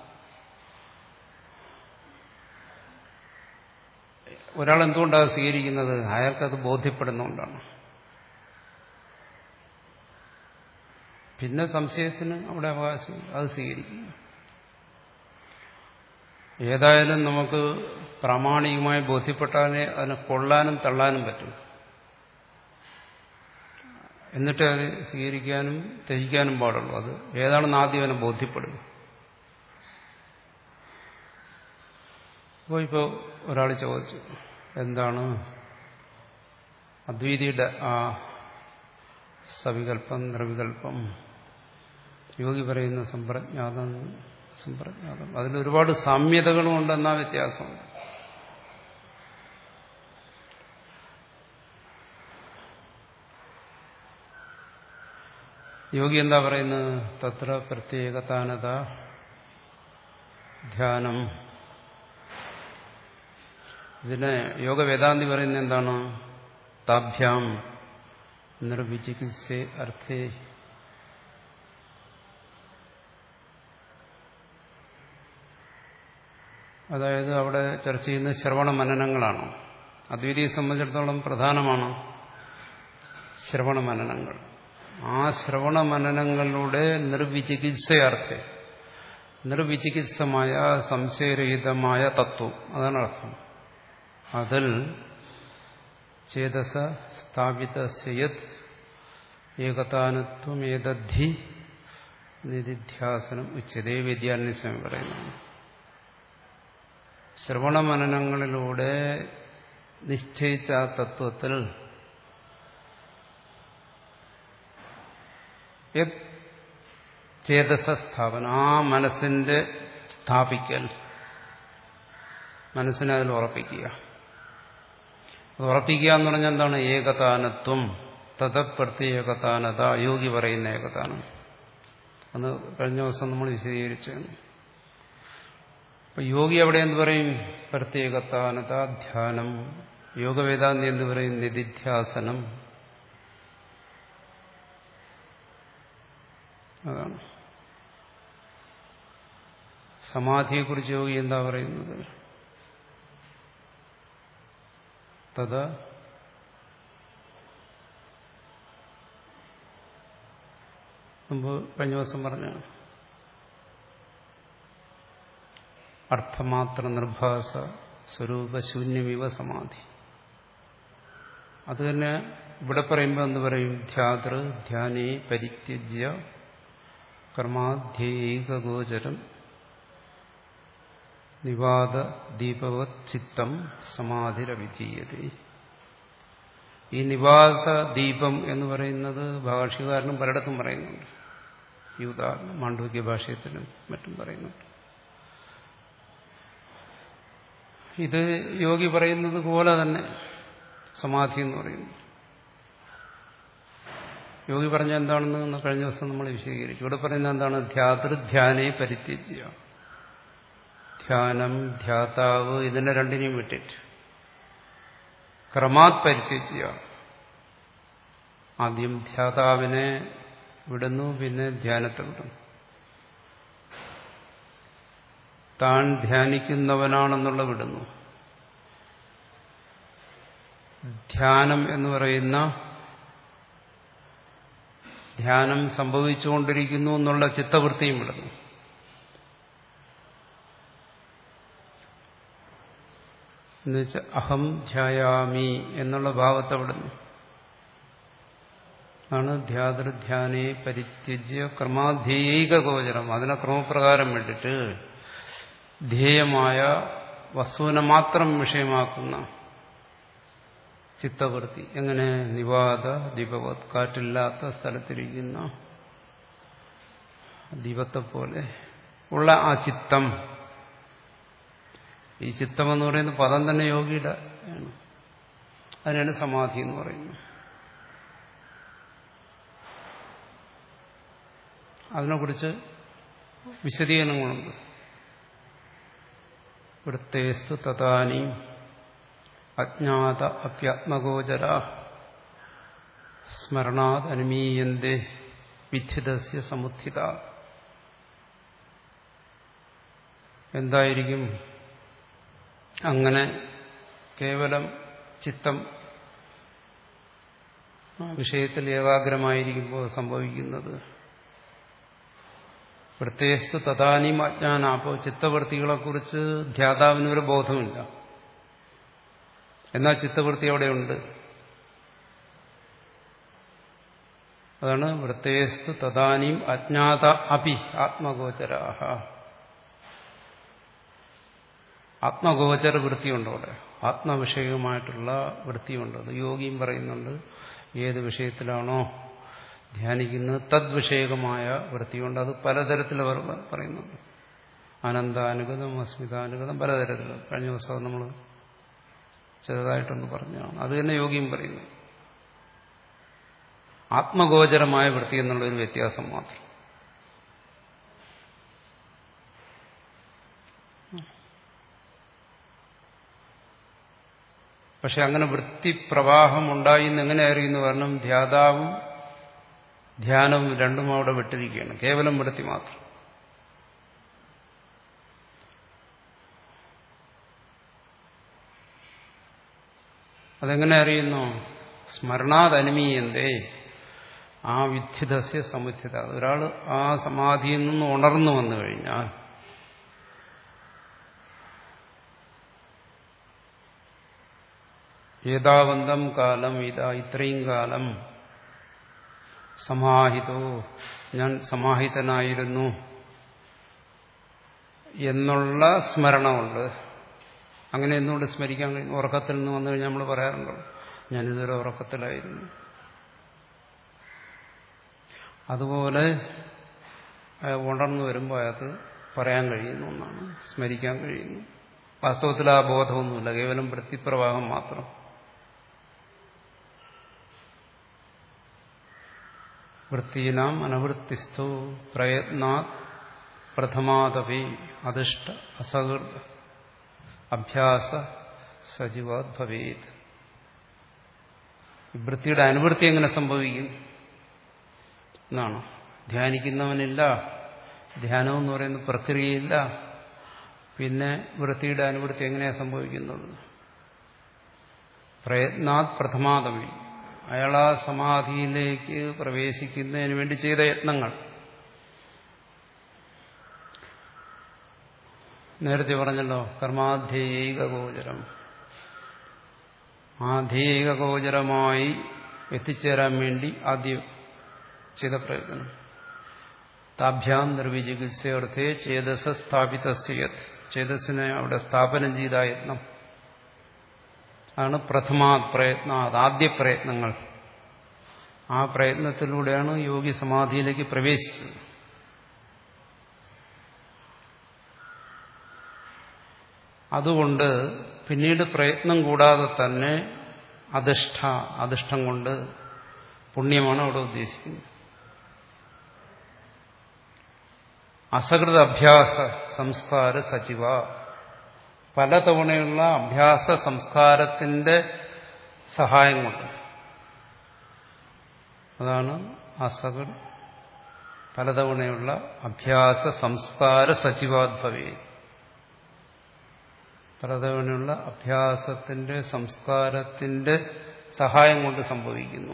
[SPEAKER 1] ഒരാൾ എന്തുകൊണ്ടാണ് സ്വീകരിക്കുന്നത്? അയാൾക്കത് ബോധ്യപ്പെടുന്നതുകൊണ്ടാണ്. പിന്നെ സംശയത്തിന് അവിടെ അവകാശം, അത് സ്വീകരിക്കുക. ഏതായാലും നമുക്ക് പ്രാമാണികമായി ബോധ്യപ്പെട്ടാലേ അതിനെ കൊള്ളാനും തള്ളാനും പറ്റും. എന്നിട്ട് അത് സ്വീകരിക്കാനും ത്യജിക്കാനും പാടുള്ളൂ. അത് ഏതാണെന്ന് ആദ്യം അവനെ ബോധ്യപ്പെടുക. അപ്പോൾ ഇപ്പോൾ ഒരാൾ ചോദിച്ചു, എന്താണ് അദ്വൈതിയുടെ ആ സവികല്പം നിർവികല്പം, യോഗി പറയുന്ന സമ്പ്രജ്ഞാതം സമ്പ്രജ്ഞാതം, അതിലൊരുപാട് സാമ്യതകളും ഉണ്ടെന്നാ വ്യത്യാസമുണ്ട്. യോഗി എന്താ പറയുന്നത്? തത്ര പ്രത്യേകതാനത ധ്യാനം. ഇതിനെ യോഗ വേദാന്തി പറയുന്നത് എന്താണ്? താഭ്യാം നിർവിചികിത്സേ അർത്ഥേ. അതായത് അവിടെ ചർച്ച ചെയ്യുന്ന ശ്രവണ മനനങ്ങളാണ്. അദ്വൈതിയെ സംബന്ധിച്ചിടത്തോളം പ്രധാനമാണ് ശ്രവണ മനനങ്ങൾ. ആ ശ്രവണ മനനങ്ങളുടെ നിർവിചികിത്സയാർത്ഥേ, നിർവിചികിത്സമായ സംശയരഹിതമായ തത്വം, അതാണ് അർത്ഥം. അതിൽ ചേതസ സ്ഥാപിതസ്യത് ഏകതാനത്വം ഏതദ്ധി നിധിധ്യാസനം ഉച്ചതേ വിദ്യാരണ്യസ്വാമി പറയുന്നു. ശ്രവണമനനങ്ങളിലൂടെ നിശ്ചയിച്ച ആ തത്വത്തിൽ ചേതസ സ്ഥാപന, ആ മനസ്സിന്റെ സ്ഥാപിക്കൽ, മനസ്സിനെ അതിൽ ഉറപ്പിക്കുക. ഉറപ്പിക്കുക എന്ന് പറഞ്ഞാൽ എന്താണ്? ഏകതാനത്വം, തതപ്രത്യേകതാനത, യോഗി പറയുന്ന ഏകതാനം. അന്ന് കഴിഞ്ഞ ദിവസം നമ്മൾ വിശദീകരിച്ചു. അപ്പൊ യോഗി അവിടെ എന്ത് പറയും? പ്രത്യേകതാനത ധ്യാനം. യോഗവേദാന്തി എന്ത് പറയും? നിധിധ്യാസനം. അതാണ് സമാധിയെക്കുറിച്ച് യോഗി എന്താ പറയുന്നത്? തത് മുമ്പ് കഴിഞ്ഞ ദിവസം പറഞ്ഞ അർത്ഥമാത്ര നിർഭാസ സ്വരൂപശൂന്യമിവ സമാധി. അത് തന്നെ ഇവിടെ പറയുമ്പോൾ എന്ത് പറയും? ധ്യാതൃ ധ്യാനേ പരിത്യജ്യ കർമാധ്യേകഗോചരം നിവാദ ദീപവത് ചിത്തം സമാധിരവിധീയതേ. ഈ നിവാദ ദീപം എന്ന് പറയുന്നത് ഭാഷ്യകാരനും പലയിടത്തും പറയുന്നുണ്ട്. ഈ ഉദാഹരണം മാണ്ഡൂക്യ ഭാഷ്യത്തിലും മറ്റും പറയുന്നുണ്ട്. ഇത് യോഗി പറയുന്നത് പോലെ തന്നെ സമാധി എന്ന് പറയുന്നു. യോഗി പറഞ്ഞ എന്താണെന്ന് കഴിഞ്ഞ ദിവസം നമ്മൾ വിശദീകരിച്ചു. ഇവിടെ പറയുന്നത് എന്താണ്? ധ്യാതൃധ്യാനേ പരിത്യജ്യ. ധ്യാനം, ധ്യാതാവ്, ഇതിനെ രണ്ടിനെയും വിട്ടിട്ട് ക്രമാത് പരിത്യജ്യ. ആദ്യം ധ്യാതാവിനെ വിടുന്നു, പിന്നെ ധ്യാനത്തെ വിടുന്നു. താൻ ധ്യാനിക്കുന്നവനാണെന്നുള്ള വിടുന്നു. ധ്യാനം എന്ന് പറയുന്ന ധ്യാനം സംഭവിച്ചുകൊണ്ടിരിക്കുന്നു എന്നുള്ള ചിത്തവൃത്തിയും വിടുന്നു. എന്നുവെച്ചാൽ അഹം ധ്യായാമി എന്നുള്ള ഭാവത്തെ വിടുന്നു. ആണ് ധ്യാതൃധ്യാനേ പരിത്യജ്യ ക്രമാധ്യേയിക ഗോചരം. അതിനെ ക്രമപ്രകാരം വിട്ടിട്ട് ധ്യേയമായ വസ്തുവിനെ മാത്രം വിഷയമാക്കുന്ന ചിത്തവൃത്തി. എങ്ങനെ? നിവാത ദീപവത്, കാറ്റില്ലാത്ത സ്ഥലത്തിരിക്കുന്ന ദീപത്തെ പോലെ ഉള്ള ആ ചിത്തം. ഈ ചിത്തം എന്ന് പറയുന്ന പദം തന്നെ യോഗിയുടെ ആണ്. അതിനാണ് സമാധി എന്ന് പറയുന്നത്. അതിനെക്കുറിച്ച് വിശദീകരണങ്ങളുണ്ട്. വൃത്തേസ്തു തഥാനി അജ്ഞാത അപ്യാത്മഗോചര സ്മരണാത് അനുമീയന്തേ വിച്ഛിദസ്യ സമുത്ഥിത. എന്തായിരിക്കും അങ്ങനെ കേവലം ചിത്തം വിഷയത്തിൽ ഏകാഗ്രമായിരിക്കുമ്പോൾ സംഭവിക്കുന്നത്? വൃത്തേസ്തു തഥാനീം അജ്ഞാന. അപ്പോൾ ചിത്തവൃത്തികളെക്കുറിച്ച് ധ്യാതാവിനൊരു ബോധമില്ല. എന്നാൽ ചിത്തവൃത്തി അവിടെയുണ്ട്. അതാണ് വൃത്തേസ്തു തഥാനീം അജ്ഞാത അപി ആത്മഗോചരാഹ. ആത്മഗോചര വൃത്തിയുണ്ട് അവിടെ. ആത്മവിഷയകമായിട്ടുള്ള വൃത്തിയുണ്ട്. അത് യോഗിയും പറയുന്നുണ്ട്. ഏത് വിഷയത്തിലാണോ ധ്യാനിക്കുന്നത് തദ്വിഷയകമായ വൃത്തിയുണ്ട്. അത് പലതരത്തിൽ അവർ പറയുന്നുണ്ട്. അനന്താനുഗതം, അസ്മിതാനുഗതം, പലതരത്തിൽ. കഴിഞ്ഞ ദിവസം നമ്മൾ ചെറുതായിട്ടൊന്ന് പറഞ്ഞതാണ്. അത് തന്നെ യോഗിയും പറയുന്നു. ആത്മഗോചരമായ വൃത്തി എന്നുള്ളൊരു വ്യത്യാസം മാത്രം. പക്ഷെ അങ്ങനെ വൃത്തിപ്രവാഹം ഉണ്ടായി എന്നെങ്ങനെ അറിയുന്നു? കാരണം ധ്യാതാവും ധ്യാനവും രണ്ടും അവിടെ വിട്ടിരിക്കുകയാണ്. കേവലം വൃത്തി മാത്രം. അതെങ്ങനെ അറിയുന്നു? സ്മരണാത് അനുമീയന്തേ ആ വിദ്ധിതസ്യ സമുദ്ധിത. ഒരാൾ ആ സമാധിയിൽ നിന്ന് ഉണർന്നു വന്നു കഴിഞ്ഞാൽ ഏതാവന്തം കാലം, ഇതാ ഇത്രയും കാലം സമാഹിതോ, ഞാൻ സമാഹിതനായിരുന്നു എന്നുള്ള സ്മരണമുണ്ട്. അങ്ങനെ എന്തുകൊണ്ട് സ്മരിക്കാൻ കഴിയും? ഉറക്കത്തിൽ നിന്ന് വന്നു കഴിഞ്ഞാൽ നമ്മൾ പറയാറുണ്ടോ, ഞാനിതൊരു ഉറക്കത്തിലായിരുന്നു. അതുപോലെ ഉണർന്നു വരുമ്പോൾ അയാൾക്ക് പറയാൻ കഴിയുന്നു എന്നാണ്, സ്മരിക്കാൻ കഴിയുന്നു. വാസ്തവത്തിൽ ആ ബോധമൊന്നുമില്ല, കേവലം വൃത്തിപ്രവാഹം മാത്രം. വൃത്തീനാം അനവൃത്തിസ്ഥോ പ്രയത്നാത് പ്രഥമാദപി അധിഷ്ഠ അസകൃത അഭ്യാസ സജീവാത് ഭവേത്. വൃത്തിയുടെ അനുവൃത്തി എങ്ങനെ സംഭവിക്കും എന്നാണ്. ധ്യാനിക്കുന്നവനില്ല, ധ്യാനം എന്ന് പറയുന്ന പ്രക്രിയയില്ല. പിന്നെ വൃത്തിയുടെ അനുവൃത്തി എങ്ങനെയാണ് സംഭവിക്കുന്നത്? പ്രയത്നാത് പ്രഥമാദപി, അയാൾ ആ സമാധിയിലേക്ക് പ്രവേശിക്കുന്നതിന് വേണ്ടി ചെയ്ത യത്നങ്ങൾ. നേരത്തെ പറഞ്ഞല്ലോ, കർമാധ്യേയിക ഗോചരം. ആ ധ്യേയിക ഗോചരമായി എത്തിച്ചേരാൻ വേണ്ടി ആദ്യം ചെയ്ത പ്രയത്നം. താഭ്യാം നിർവിചികിത്സയർത്ഥേ ചേതസ സ്ഥാപിതസ്യത്. ചേതസ്സിനെ അവിടെ സ്ഥാപനം ചെയ്ത യത്നം ആണ് പ്രഥമാ പ്രയത്ന. ആദ്യ പ്രയത്നങ്ങൾ. ആ പ്രയത്നത്തിലൂടെയാണ് യോഗി സമാധിയിലേക്ക് പ്രവേശിച്ചത്. അതുകൊണ്ട് പിന്നീട് പ്രയത്നം കൂടാതെ തന്നെ അധിഷ്ഠ, അധിഷ്ഠം കൊണ്ട് പുണ്യമാണ് അവിടെ ഉദ്ദേശിക്കുന്നത്. അസകൃത അഭ്യാസ സംസ്കാര സജീവ, പലതവണയുള്ള അഭ്യാസ സംസ്കാരത്തിന്റെ സഹായം കൊണ്ട്. അതാണ് അസകൃത് പലതവണയുള്ള അഭ്യാസ സംസ്കാര സജീവാദ്ഭവേ. പലതവണയുള്ള അഭ്യാസത്തിന്റെ സംസ്കാരത്തിന്റെ സഹായം കൊണ്ട് സംഭവിക്കുന്നു.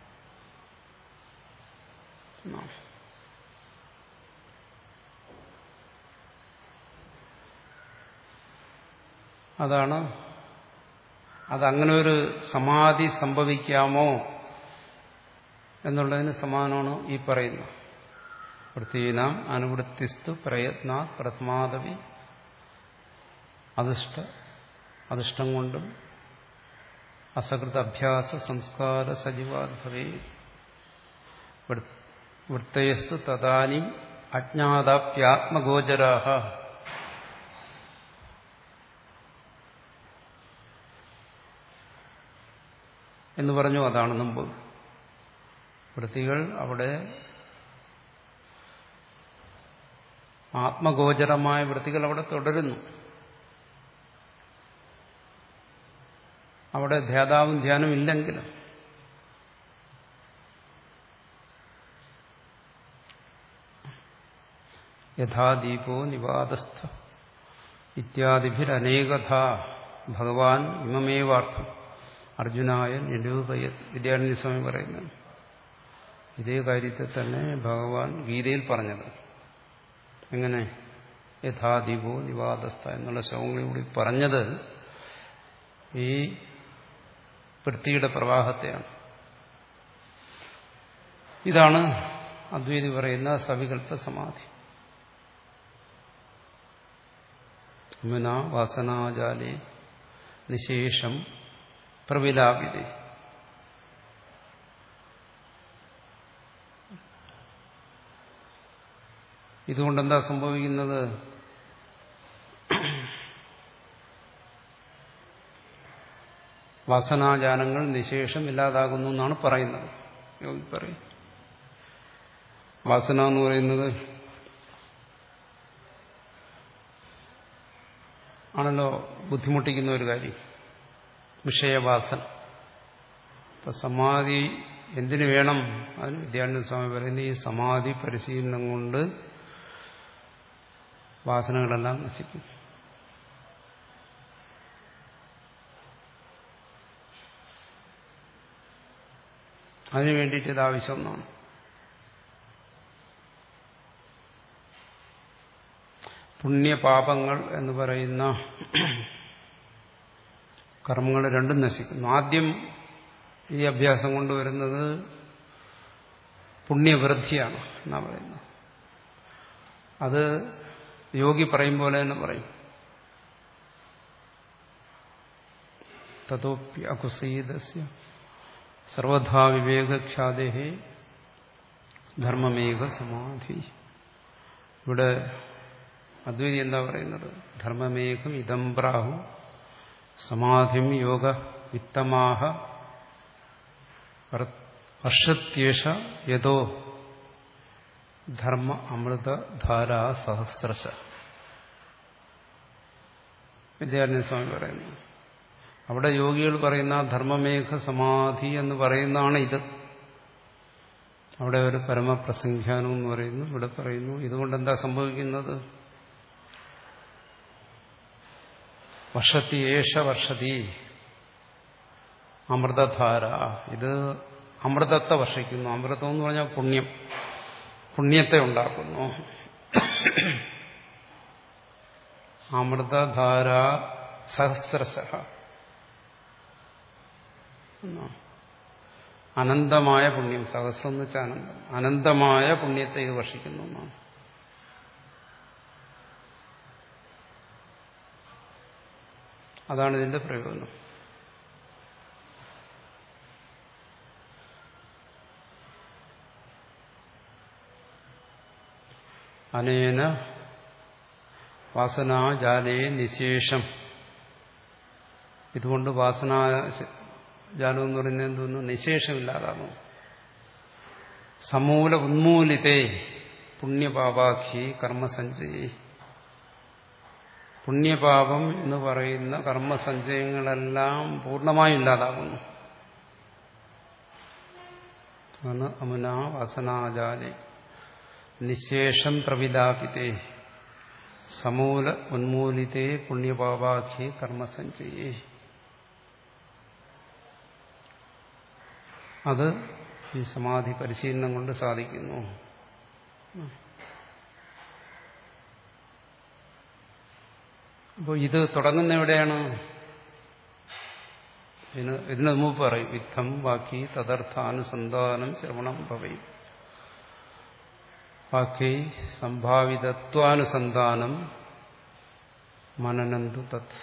[SPEAKER 1] അതാണ് അതങ്ങനെ ഒരു സമാധി സംഭവിക്കാമോ എന്നുള്ളതിന് സമാനമാണ് ഈ പറയുന്നത്. വൃത്തീനാം അനുവൃത്തിസ്തു പ്രയത്ന പ്രഥമാദവി. അധിഷ്ഠ അധിഷ്ഠം കൊണ്ടും അസകൃത അഭ്യാസ സംസ്കാര സജീവാദ്ഭവേ. വൃത്തയസ്തു തദാനി അജ്ഞാതാപ്യാത്മഗോചരാഹ. എന്ന് പറഞ്ഞു. അതാണ് മുമ്പ് വൃത്തികൾ അവിടെ ആത്മഗോചരമായ വൃത്തികൾ അവിടെ തുടരുന്നു. അവിടെ ധ്യാതാവും ധ്യാനം ഇല്ലെങ്കിലും യഥാദീപോ നിവാതസ്ഥ ഇത്യാദിഭിരനേകഥ ഭഗവാൻ ഇമമേവാർത്ഥം അർജുനായ നിരൂപയത്. വിദ്യാരണ്യസ്വാമി പറയുന്നത് ഇതേ കാര്യത്തെ തന്നെ ഭഗവാൻ ഗീതയിൽ പറഞ്ഞത്. എങ്ങനെ? യഥാദീപോ നിവാതസ്ഥ എന്നുള്ള ശ്ലോകങ്ങളിൽ കൂടി പറഞ്ഞത് ഈ വൃത്തിയുടെ പ്രവാഹത്തെയാണ്. ഇതാണ് അദ്വൈതി പറയുന്ന സവികൽപ്പ സമാധി. അമുന വാസനാജാലേ നിശേഷം പ്രവിലാപിതേ. ഇതുകൊണ്ടെന്താ സംഭവിക്കുന്നത്? വാസനാജാലങ്ങൾ നിശേഷം ഇല്ലാതാകുന്നു എന്നാണ് പറയുന്നത്. യോഗി പറയും വാസന എന്ന് പറയുന്നത് ആണല്ലോ ബുദ്ധിമുട്ടിക്കുന്ന ഒരു കാര്യം, വിഷയവാസന. ഇപ്പൊ സമാധി എന്തിനു വേണം? അതിന് വിദ്യാരണ്യസ്വാമി പറയുന്നത് ഈ സമാധി പരിശീലനം കൊണ്ട് വാസനകളെല്ലാം നശിക്കും. അതിനു വേണ്ടിയിട്ട് ഇത് ആവശ്യമെന്നാണ്. പുണ്യപാപങ്ങൾ എന്ന് പറയുന്ന കർമ്മങ്ങൾ രണ്ടും നശിക്കുന്നു. ആദ്യം ഈ അഭ്യാസം കൊണ്ടുവരുന്നത് പുണ്യവൃദ്ധിയാണ് എന്നാ പറയുന്നത്. അത് യോഗി പറയും പോലെ തന്നെ പറയും. തതോപ്യ അകുസീദസ്യ സർവധാ വിവേകഖ്യാദേഹേ ധർമ്മമേക സമാധി. ഇവിടെ അദ്വൈതി എന്താ പറയുന്നത്? ധർമ്മമേകം ഇദം പ്രാഹു സമാധിം യോഗ വിത്തമാഹ വർഷത്യേഷ യതോ ധർമ്മ അമൃതധാരാ സഹസ്രശ. വിദ്യാരണ്യസ്വാമി പറയുന്നു അവിടെ യോഗികൾ പറയുന്ന ധർമ്മമേഘ സമാധി എന്ന് പറയുന്നതാണ് ഇത്. അവിടെ ഒരു പരമപ്രസംഖ്യാനം എന്ന് പറയുന്നു, ഇവിടെ പറയുന്നു. ഇതുകൊണ്ട് എന്താ സംഭവിക്കുന്നത്? വർഷത്തി ഏഷ വർഷതി അമൃതധാര. ഇത് അമൃതത്തെ വർഷിക്കുന്നു. അമൃതം എന്ന് പറഞ്ഞാൽ പുണ്യം, പുണ്യത്തെ ഉണ്ടാക്കുന്നു. അമൃതധാര സഹസ്രശ. അനന്തമായ പുണ്യം. സഹസ്രം എന്ന് വെച്ചാൽ അനന്തം. അനന്തമായ പുണ്യത്തെ ഇത് വർഷിക്കുന്നു എന്നാണ്. അതാണ് ഇതിന്റെ പ്രയോജനം. അനേന വാസനാജാലേ നിശേഷം. ഇതുകൊണ്ട് വാസനാജാലം എന്ന് പറയുന്നത് എന്തോന്നു? നിശേഷമില്ലാതാകും. സമൂല ഉന്മൂലിതേ പുണ്യപാപാഖി കർമ്മസഞ്ചയേ. പുണ്യപാപം എന്ന് പറയുന്ന കർമ്മസഞ്ചയങ്ങളെല്ലാം പൂർണ്ണമായും ഇല്ലാതാകുന്നു. അമുന വാസനാജാലേ നിശേഷം പ്രവിലാപിതേ സമൂല ഉന്മൂലിതേ പുണ്യപാപാഖ്യേ കർമ്മസഞ്ചയേ. അത് ഈ സമാധി പരിശീലനം കൊണ്ട് സാധിക്കുന്നു. അപ്പോൾ ഇത് തുടങ്ങുന്ന എവിടെയാണ്? ഇതിന് ഇതിനു മുമ്പ് പറയും ഇത്തം വാക്കി തദർത്ഥാനുസന്ധാനം ശ്രവണം ഭവയും. വാക്കി സംഭാവിതത്വാനുസന്ധാനം മനനന്തു തത്.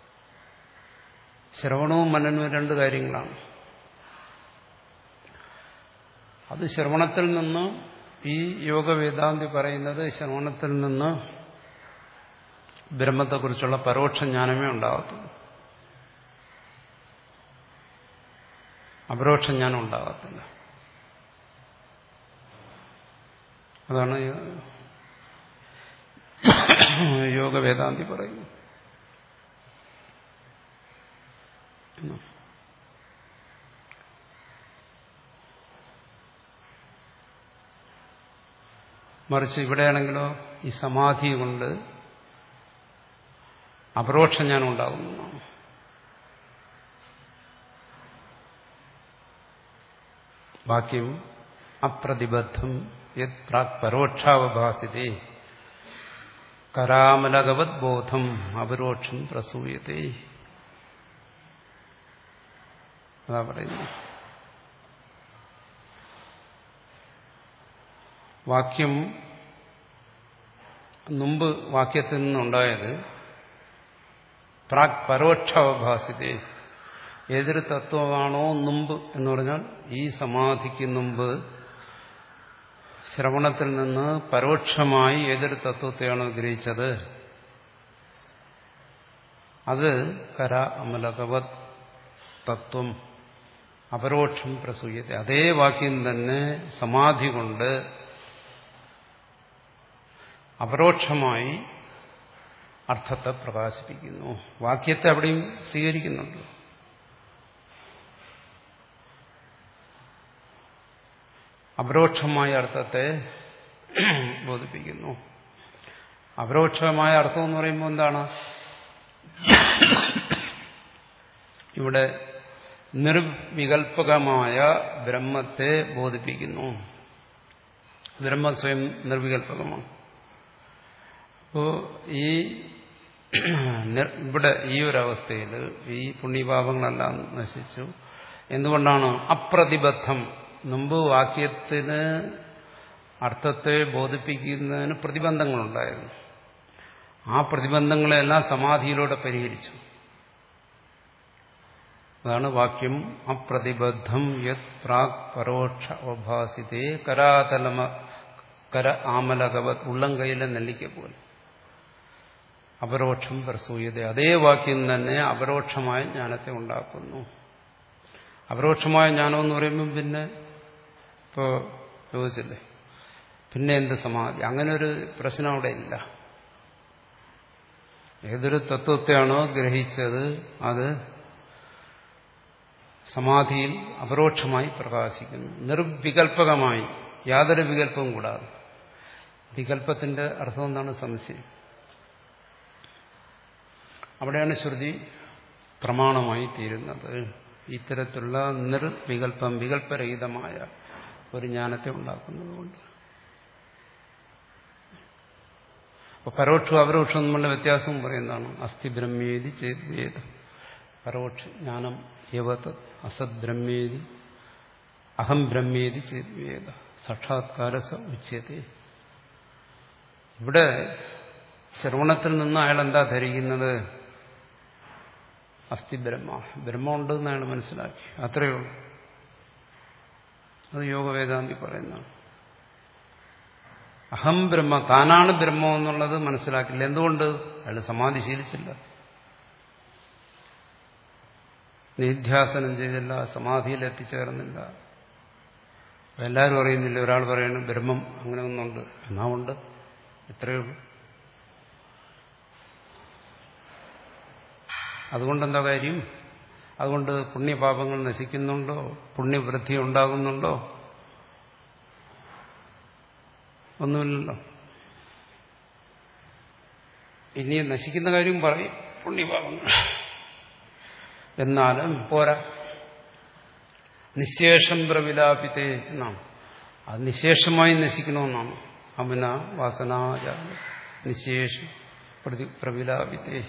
[SPEAKER 1] ശ്രവണവും മനനവും രണ്ട് കാര്യങ്ങളാണ്. അത് ശ്രവണത്തിൽ നിന്ന് ഈ യോഗവേദാന്തി പറയുന്നത് ശ്രവണത്തിൽ നിന്ന് ബ്രഹ്മത്തെക്കുറിച്ചുള്ള പരോക്ഷ ജ്ഞാനമേ ഉണ്ടാകത്തുള്ളൂ, അപരോക്ഷ ജ്ഞാനം ഉണ്ടാകത്തില്ല. അതാണ് യോഗവേദാന്തി പറയുന്നത്. മറിച്ച് ഇവിടെയാണെങ്കിലോ ഈ സമാധി കൊണ്ട് അപരോക്ഷ ജ്ഞാനം ഉണ്ടാകുന്നതാണ്. വാക്യം അപ്രതിബദ്ധം യത് പ്രാക് പരോക്ഷാവഭാസിതേ കരാമലകവത് ബോധം അപരോക്ഷം പ്രസൂയതേ. അതാ പറയുന്നു. വാക്യം മുമ്പ് വാക്യത്തിൽ നിന്നുണ്ടായത് പ്രാക് പരോക്ഷാവഭാസിതേ. ഏതൊരു തത്വമാണോ മുമ്പ് എന്ന് പറഞ്ഞാൽ ഈ സമാധിക്ക് മുമ്പ് ശ്രവണത്തിൽ നിന്ന് പരോക്ഷമായി ഏതൊരു തത്വത്തെയാണോ ഗ്രഹിച്ചത് അത് കര അമലകവത് തത്വം അപരോക്ഷം പ്രസൂയത്തെ. അതേ വാക്യം തന്നെ സമാധി കൊണ്ട് അപരോക്ഷമായി അർത്ഥത്തെ പ്രകാശിപ്പിക്കുന്നു. വാക്യത്തെ അവിടെയും സ്വീകരിക്കുന്നുണ്ട്. അപരോക്ഷമായ അർത്ഥത്തെ ബോധിപ്പിക്കുന്നു. അപരോക്ഷമായ അർത്ഥം എന്ന് പറയുമ്പോൾ എന്താണ്? ഇവിടെ നിർവികൽപകമായ ബ്രഹ്മത്തെ ബോധിപ്പിക്കുന്നു. ബ്രഹ്മം സ്വയം നിർവികൽപകമാണ്. അപ്പോ ഈ ഇവിടെ ഈ ഒരവസ്ഥയിൽ ഈ പുണ്യപാപങ്ങളെല്ലാം നശിച്ചു. എന്തുകൊണ്ടാണ്? അപ്രതിബദ്ധം. മുമ്പ് വാക്യത്തിന് അർത്ഥത്തെ ബോധിപ്പിക്കുന്നതിന് പ്രതിബന്ധങ്ങളുണ്ടായിരുന്നു. ആ പ്രതിബന്ധങ്ങളെല്ലാം സമാധിയിലൂടെ പരിഹരിച്ചു. അതാണ് വാക്യം അപ്രതിബദ്ധം യത് പ്രാക് പരോക്ഷ അവഭാസിതേ കരാതലമ കര ആമലകവത്. ഉള്ളം കൈയിലെ നെല്ലിക്ക പോലെ അപരോക്ഷം പ്രസൂയത. അതേ വാക്യം തന്നെ അപരോക്ഷമായ ജ്ഞാനത്തെ ഉണ്ടാക്കുന്നു. അപരോക്ഷമായ ജ്ഞാനം എന്ന് പറയുമ്പം പിന്നെ ഇപ്പോ ചോദിച്ചില്ലേ പിന്നെ എന്ത് സമാധി? അങ്ങനെ ഒരു പ്രശ്നം അവിടെ ഇല്ല. ഏതൊരു തത്വത്തെയാണോ ഗ്രഹിച്ചത് അത് സമാധിയിൽ അപരോക്ഷമായി പ്രകാശിക്കുന്നു. നിർവികൽപകമായി, യാതൊരു വികല്പവും കൂടാതെ. വികല്പത്തിന്റെ അർത്ഥം എന്താണ്? സംശയം. അവിടെയാണ് ശ്രുതി പ്രമാണമായി തീരുന്നത്. ഇത്തരത്തിലുള്ള നിർവികല്പം, വികല്പരഹിതമായ ഒരു ജ്ഞാനത്തെ ഉണ്ടാക്കുന്നതുകൊണ്ട്. അപ്പൊ പരോക്ഷവും അപരോക്ഷവും തമ്മിലുള്ള വ്യത്യാസം പറയുന്നതാണ്. അസ്ഥി ബ്രഹ്മേതി ചേത് വേദ. പരോക്ഷ ജ്ഞാനം യവത് അസത് ബ്രഹ്മേതി അഹം ബ്രഹ്മേതി ചേത് വേദ സാക്ഷാത്കാരസ ഉച്യത്തെ. ഇവിടെ ശ്രവണത്തിൽ നിന്ന് അയാൾ എന്താ ധരിക്കുന്നത്? അസ്ഥി ബ്രഹ്മ, ബ്രഹ്മമുണ്ട് എന്ന് അയാൾ മനസ്സിലാക്കി. അത്രയേ ഉള്ളൂ. അത് യോഗവേദാന്തി പറയുന്നതാണ്. അഹം ബ്രഹ്മ, താനാണ് ബ്രഹ്മം എന്നുള്ളത് മനസ്സിലാക്കില്ല. എന്തുകൊണ്ട്? അയാൾ സമാധി ശീലിച്ചില്ല, നിധ്യാസനം ചെയ്തില്ല, സമാധിയിൽ എത്തിച്ചേർന്നില്ല. എല്ലാവരും അറിയുന്നില്ല. ഒരാൾ പറയുന്നു ബ്രഹ്മം അങ്ങനെ ഒന്നുണ്ട്, എന്നാ ഉണ്ട്, ഇത്രയേ ഉള്ളൂ. അതുകൊണ്ടെന്താ കാര്യം? അതുകൊണ്ട് പുണ്യപാപങ്ങൾ നശിക്കുന്നുണ്ടോ? പുണ്യവൃദ്ധി ഉണ്ടാകുന്നുണ്ടോ? ഒന്നുമില്ലല്ലോ. ഇനി നശിക്കുന്ന കാര്യം പറയും പുണ്യപാപങ്ങൾ. എന്നാലും പോരാ. നിശേഷം പ്രവിലാപിതേ എന്നാണ്. അത് നിശേഷമായി നശിക്കണമെന്നാണ്. അമന വാസനാജ നിശേഷം പ്രതി പ്രവിലാപിതേ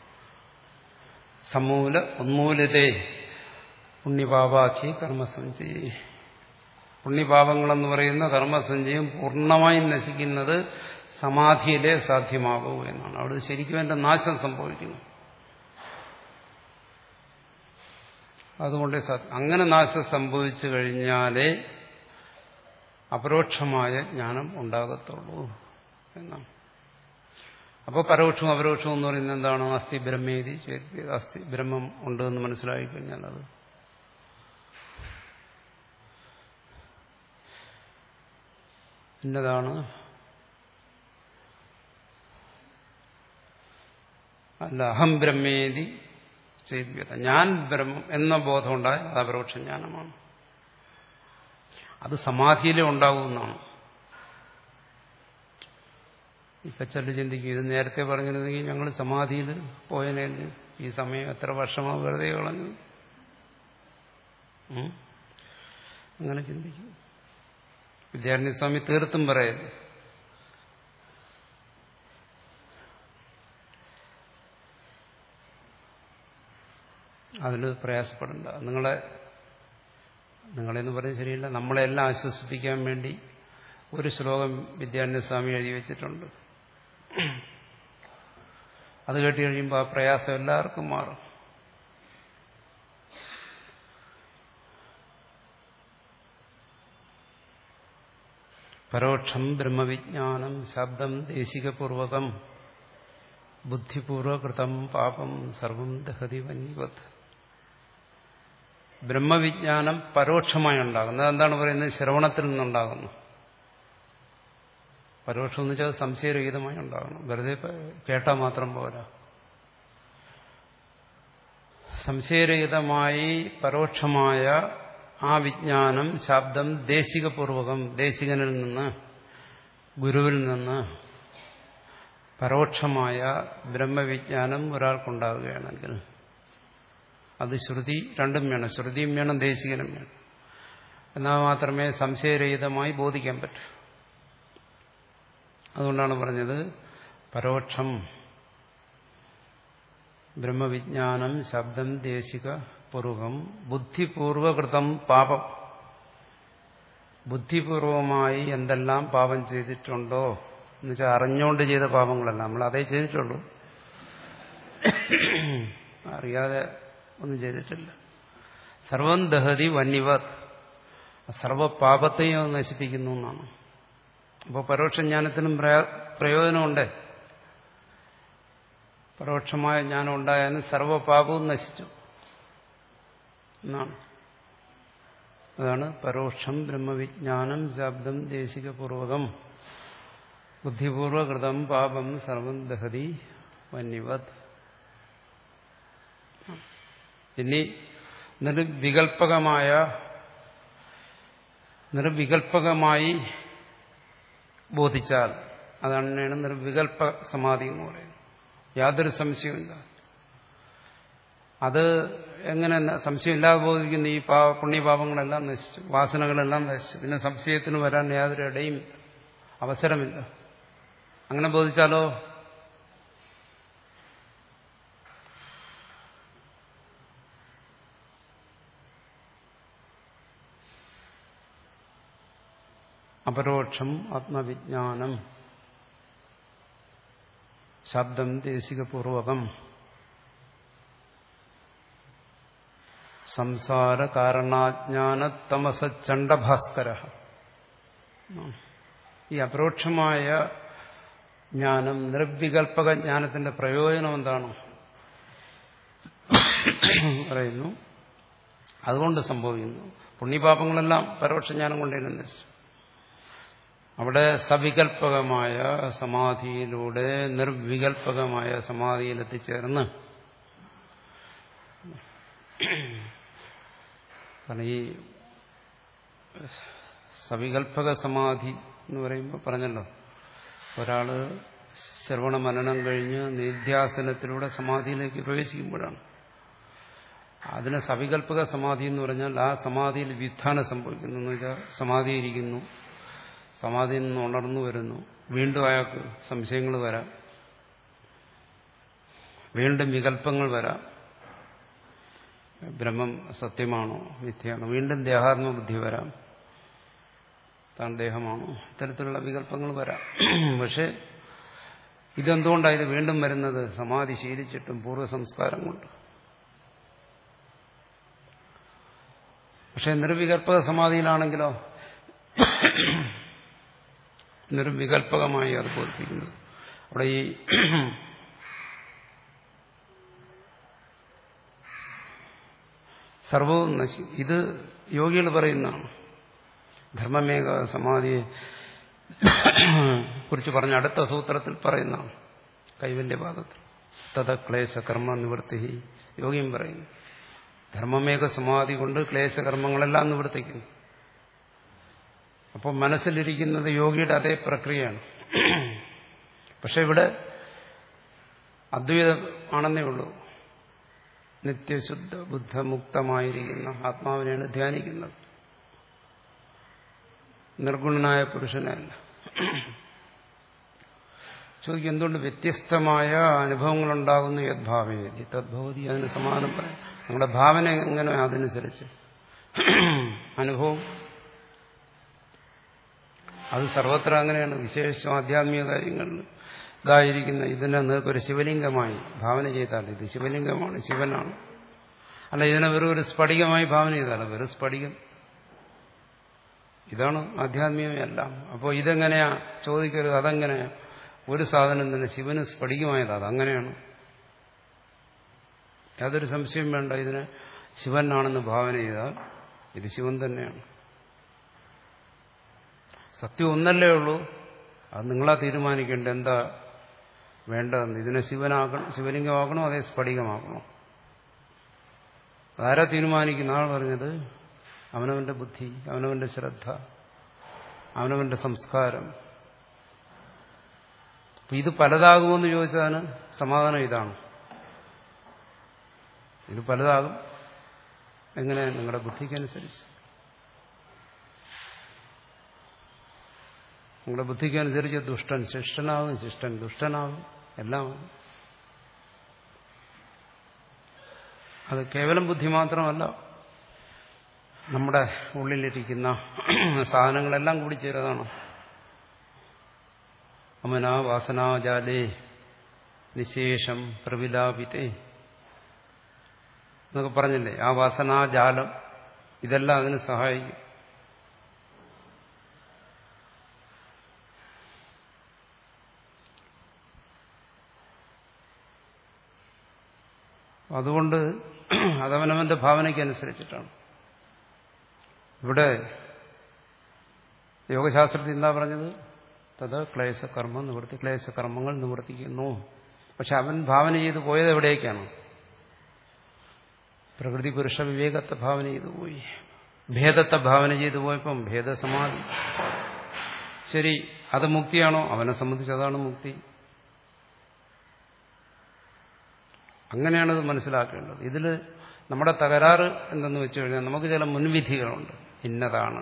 [SPEAKER 1] സമൂല ഉന്മൂലിതേ പുണ്യപാപാഖി കർമ്മസഞ്ചയേ. പുണ്യപാപങ്ങളെന്ന് പറയുന്ന കർമ്മസഞ്ചയം പൂർണ്ണമായും നശിക്കുന്നത് സമാധിയിലേ സാധ്യമാകൂ എന്നാണ്. അവിടെ ശരിക്കും എന്റെ നാശം സംഭവിക്കുന്നു. അതുകൊണ്ട് അങ്ങനെ നാശം സംഭവിച്ചു കഴിഞ്ഞാലേ അപരോക്ഷമായ ജ്ഞാനം ഉണ്ടാകത്തുള്ളൂ എന്നാണ്. അപ്പോൾ പരോക്ഷവും അപരോക്ഷവും എന്ന് പറയുന്നത് എന്താണ്? അസ്ഥി ബ്രഹ്മേതി അസ്ഥി ബ്രഹ്മം ഉണ്ട് എന്ന് മനസ്സിലാക്കി കഴിഞ്ഞാൽ അത് എന്നതാണ്. അല്ല അഹം ബ്രഹ്മേതി ചെയ്ത ഞാൻ ബ്രഹ്മം എന്ന ബോധം ഉണ്ടായ അത് അപരോക്ഷ ജ്ഞാനമാണ്. അത് സമാധിയിലേ ഉണ്ടാവുമെന്നാണ്. ഇപ്പൊ ചില ചിന്തിക്കും ഇത് നേരത്തെ പറഞ്ഞിരുന്നെങ്കിൽ ഞങ്ങൾ സമാധിയിൽ പോയതിനെ ഈ സമയം എത്ര വർഷമാണ് വെറുതെ കളഞ്ഞു. അങ്ങനെ ചിന്തിക്കും. വിദ്യാരണ്യ സ്വാമി തീർത്തും പറയുന്നു അതിൽ പ്രയാസപ്പെടണ്ട. നിങ്ങളെ നിങ്ങളെന്ന് പറഞ്ഞാൽ ശരിയല്ല, നമ്മളെല്ലാം ആശ്വസിപ്പിക്കാൻ വേണ്ടി ഒരു ശ്ലോകം വിദ്യാരണ്യ സ്വാമി എഴുതി വെച്ചിട്ടുണ്ട്. അത് കേട്ട് കഴിയുമ്പോൾ ആ പ്രയാസം എല്ലാവർക്കും മാറും. പരോക്ഷം ബ്രഹ്മവിജ്ഞാനം ശബ്ദം ദേശികപൂർവകം ബുദ്ധിപൂർവകൃതം പാപം സർവം ദഹതി വന്യവത്. ബ്രഹ്മവിജ്ഞാനം പരോക്ഷമായി ഉണ്ടാകുന്നത് എന്താണ് പറയുന്നത്? ശ്രവണത്തിൽ നിന്നുണ്ടാകുന്നു. പരോക്ഷം എന്ന് വെച്ചാൽ സംശയരഹിതമായി ഉണ്ടാകണം. വെറുതെ കേട്ടാൽ മാത്രം പോരാ. സംശയരഹിതമായി പരോക്ഷമായ ആ വിജ്ഞാനം ശബ്ദം ദേശികപൂർവകം ദേശികനിൽ നിന്ന് ഗുരുവിൽ നിന്ന് പരോക്ഷമായ ബ്രഹ്മവിജ്ഞാനം ഒരാൾക്കുണ്ടാവുകയാണെങ്കിൽ അത് ശ്രുതി രണ്ടും വേണം. ശ്രുതിയും വേണം, ദേശികനും വേണം. എന്നാൽ മാത്രമേ സംശയരഹിതമായി ബോധിക്കാൻ പറ്റൂ. അതുകൊണ്ടാണ് പറഞ്ഞത് പരോക്ഷം ബ്രഹ്മവിജ്ഞാനം ശബ്ദം ദേശിക പൂർവകം ബുദ്ധിപൂർവകൃതം പാപം. ബുദ്ധിപൂർവമായി എന്തെല്ലാം പാപം ചെയ്തിട്ടുണ്ടോ എന്ന് വെച്ചാൽ അറിഞ്ഞുകൊണ്ട് ചെയ്ത പാപങ്ങളല്ല, നമ്മൾ അതേ ചെയ്തിട്ടുള്ളൂ, അറിയാതെ ഒന്നും ചെയ്തിട്ടില്ല. സർവം ദഹതി വന്യവത്, സർവപാപത്തെയും നശിപ്പിക്കുന്നു എന്നാണ്. അപ്പോൾ പരോക്ഷ ജ്ഞാനത്തിനും പ്രയോജനമുണ്ട്. പരോക്ഷമായ ജ്ഞാനം ഉണ്ടായാലും സർവപാപവും നശിച്ചു എന്നാണ്. അതാണ് പരോക്ഷം ബ്രഹ്മവിജ്ഞാനം ശബ്ദം ദേശികപൂർവകം ബുദ്ധിപൂർവകൃതം പാപം സർവം ദഹതി വന്യവത്. ഇനി നിർവികൽപകമായ നിർവികൽപകമായി ബോധിച്ചാൽ അതാണ് നിർവികൽപ സമാധി എന്ന് പറയുന്നത്. യാതൊരു സംശയമില്ല. അത് എങ്ങനെ സംശയമില്ലാതെ ബോധിക്കുന്ന ഈ പാ പുണ്യപാപങ്ങളെല്ലാം നശിച്ചു, വാസനകളെല്ലാം നശിച്ചു. പിന്നെ സംശയത്തിന് വരാൻ യാതൊരു ഇടയും അവസരമില്ല. അങ്ങനെ ബോധിച്ചാലോ അപരോക്ഷം ആത്മവിജ്ഞാനം ശബ്ദം ദേശികപൂർവകം സംസാര കാരണാജ്ഞാന തമസച്ചണ്ഡഭാസ്കര. ഈ അപരോക്ഷമായ ജ്ഞാനം നിർവികൽപക ജ്ഞാനത്തിന്റെ പ്രയോജനം എന്താണ് പറയുന്നു? അതുകൊണ്ട് സംഭവിക്കുന്നു. പുണ്യപാപങ്ങളെല്ലാം പരോക്ഷ ജ്ഞാനം കൊണ്ടേ നശിച്ചു. അവിടെ സവികൽപകമായ സമാധിയിലൂടെ നിർവികൽപകമായ സമാധിയിലെത്തിച്ചേർന്ന്, കാരണം ഈ സവികൽപക സമാധി എന്ന് പറയുമ്പോൾ പറഞ്ഞല്ലോ, ഒരാൾ ശ്രവണ മനനം കഴിഞ്ഞ് നിധ്യാസനത്തിലൂടെ സമാധിയിലേക്ക് പ്രവേശിക്കുമ്പോഴാണ്. അതിന് സവികൽപക സമാധി എന്ന് പറഞ്ഞാൽ ആ സമാധിയിൽ വിധാനം സംഭവിക്കുന്നു എന്ന് വെച്ചാൽ സമാധിയിരിക്കുന്നു, സമാധിയിൽ നിന്ന് ഉണർന്നു വരുന്നു, വീണ്ടും അയാൾക്ക് സംശയങ്ങൾ വരാം, വീണ്ടും വികല്പങ്ങൾ വരാം. ബ്രഹ്മം സത്യമാണോ മിഥ്യയാണോ, വീണ്ടും ദേഹാത്മ ബുദ്ധി വരാം, താൻ ദേഹമാണോ, ഇത്തരത്തിലുള്ള വികല്പങ്ങൾ വരാം. പക്ഷെ ഇതെന്തുകൊണ്ടാണ് ഇത് വീണ്ടും വരുന്നത്? സമാധി ശീലിച്ചിട്ടും പൂർവ്വ സംസ്കാരം കൊണ്ട്. പക്ഷെ നിർവികൽപക സമാധിയിലാണെങ്കിലോ നിർവികൽപകമായി അത് ബോധിപ്പിക്കുന്നത്. അവിടെ ഈ സർവവും നശിക്കും. ഇത് യോഗികൾ പറയുന്നതാണ്. ധർമ്മമേക സമാധിയെ കുറിച്ച് പറഞ്ഞ അടുത്ത സൂത്രത്തിൽ പറയുന്നതാണ്, കൈവല്യപാദത്തിൽ. തഥ ക്ലേശ കർമ്മ നിവൃത്തി യോഗിയും പറയുന്നു. ധർമ്മമേക സമാധി കൊണ്ട് ക്ലേശകർമ്മങ്ങളെല്ലാം നിവർത്തിക്കുന്നു. അപ്പോൾ മനസ്സിലിരിക്കുന്നത് യോഗിയുടെ അതേ പ്രക്രിയയാണ്. പക്ഷെ ഇവിടെ അദ്വൈതം ആണെന്നേ ഉള്ളൂ. നിത്യശുദ്ധ ബുദ്ധമുക്തമായിരിക്കുന്ന ആത്മാവിനെയാണ് ധ്യാനിക്കുന്നത്, നിർഗുണനായ പുരുഷനല്ല. ചോദിക്കും, എന്തുകൊണ്ട് വ്യത്യസ്തമായ അനുഭവങ്ങളുണ്ടാകുന്നു? യദ്ഭാവേതി തദ്ഭവതി. അതിന് സമാധാനം പറയാം. നിങ്ങളുടെ ഭാവന എങ്ങനെ അതനുസരിച്ച് അനുഭവം അത് സർവത്ര അങ്ങനെയാണ്. വിശേഷം ആധ്യാത്മിക കാര്യങ്ങളിൽ ഇതായിരിക്കുന്ന ഇതിനെ നിങ്ങൾക്കൊരു ശിവലിംഗമായി ഭാവന ചെയ്താൽ ഇത് ശിവലിംഗമാണ്, ശിവനാണ്. അല്ല, ഇതിനെ വെറും ഒരു സ്ഫടികമായി ഭാവന ചെയ്താലോ വെറും സ്ഫടികം. ഇതാണ് ആധ്യാത്മികമല്ല. അപ്പോൾ ഇതെങ്ങനെയാ ചോദിക്കരുത്. അതെങ്ങനെയാ? ഒരു സാധനം തന്നെ ശിവന് സ്ഫടികമായത് അതങ്ങനെയാണ്, യാതൊരു സംശയം വേണ്ട. ഇതിനെ ശിവനാണെന്ന് ഭാവന ചെയ്താൽ ഇത് ശിവൻ തന്നെയാണ്. സത്യം ഒന്നല്ലേ ഉള്ളൂ. അത് നിങ്ങളാ തീരുമാനിക്കേണ്ട എന്താ വേണ്ടതെന്ന്. ഇതിനെ ശിവനാകണം, ശിവലിംഗമാക്കണോ അതേ സ്ഫടികമാക്കണോ? അതാരാ തീരുമാനിക്കുന്ന? ആൾ പറഞ്ഞത് അവനവന്റെ ബുദ്ധി, അവനവന്റെ ശ്രദ്ധ, അവനവന്റെ സംസ്കാരം. അപ്പൊ ഇത് പലതാകുമെന്ന് ചോദിച്ചതാണ് സമാധാനം ഇതാണ്. ഇത് പലതാകും. എങ്ങനെ? നിങ്ങളുടെ ബുദ്ധിക്കനുസരിച്ച്. നിങ്ങളുടെ ബുദ്ധിക്കനുസരിച്ച് ദുഷ്ടൻ ശിഷ്ടനാകും, ശിഷ്ടൻ ദുഷ്ടനാകും, എല്ലാം. അത് കേവലം ബുദ്ധി മാത്രമല്ല, നമ്മുടെ ഉള്ളിലിരിക്കുന്ന സാധനങ്ങളെല്ലാം കൂടി ചേരുന്നതാണ്. അമനാ വാസനാജാലേ നിശേഷം പ്രവിലാപിതേ എന്നൊക്കെ പറഞ്ഞില്ലേ? ആ വാസനാജാലം ഇതെല്ലാം അതിന് സഹായിക്കും. അതുകൊണ്ട് അതവനവന്റെ ഭാവനയ്ക്കനുസരിച്ചിട്ടാണ്. ഇവിടെ യോഗശാസ്ത്രത്തിൽ എന്താ പറഞ്ഞത്? തത് ക്ലേശകർമ്മം നിവർത്തി, ക്ലേശകർമ്മങ്ങൾ നിവർത്തിക്കുന്നു. പക്ഷെ അവൻ ഭാവന ചെയ്ത് പോയത് എവിടേക്കാണ്? പ്രകൃതി പുരുഷ വിവേകത്തെ ഭാവന ചെയ്തു പോയി, ഭേദത്തെ ഭാവന ചെയ്തു പോയപ്പം ഭേദസമാധി. ശരി, അത് മുക്തിയാണോ? അവനെ സംബന്ധിച്ച് അതാണ് മുക്തി. അങ്ങനെയാണത് മനസ്സിലാക്കേണ്ടത്. ഇതിൽ നമ്മുടെ തകരാറ് എന്തെന്ന് വെച്ചു കഴിഞ്ഞാൽ നമുക്ക് ചില മുൻവിധികളുണ്ട്. ഇന്നതാണ്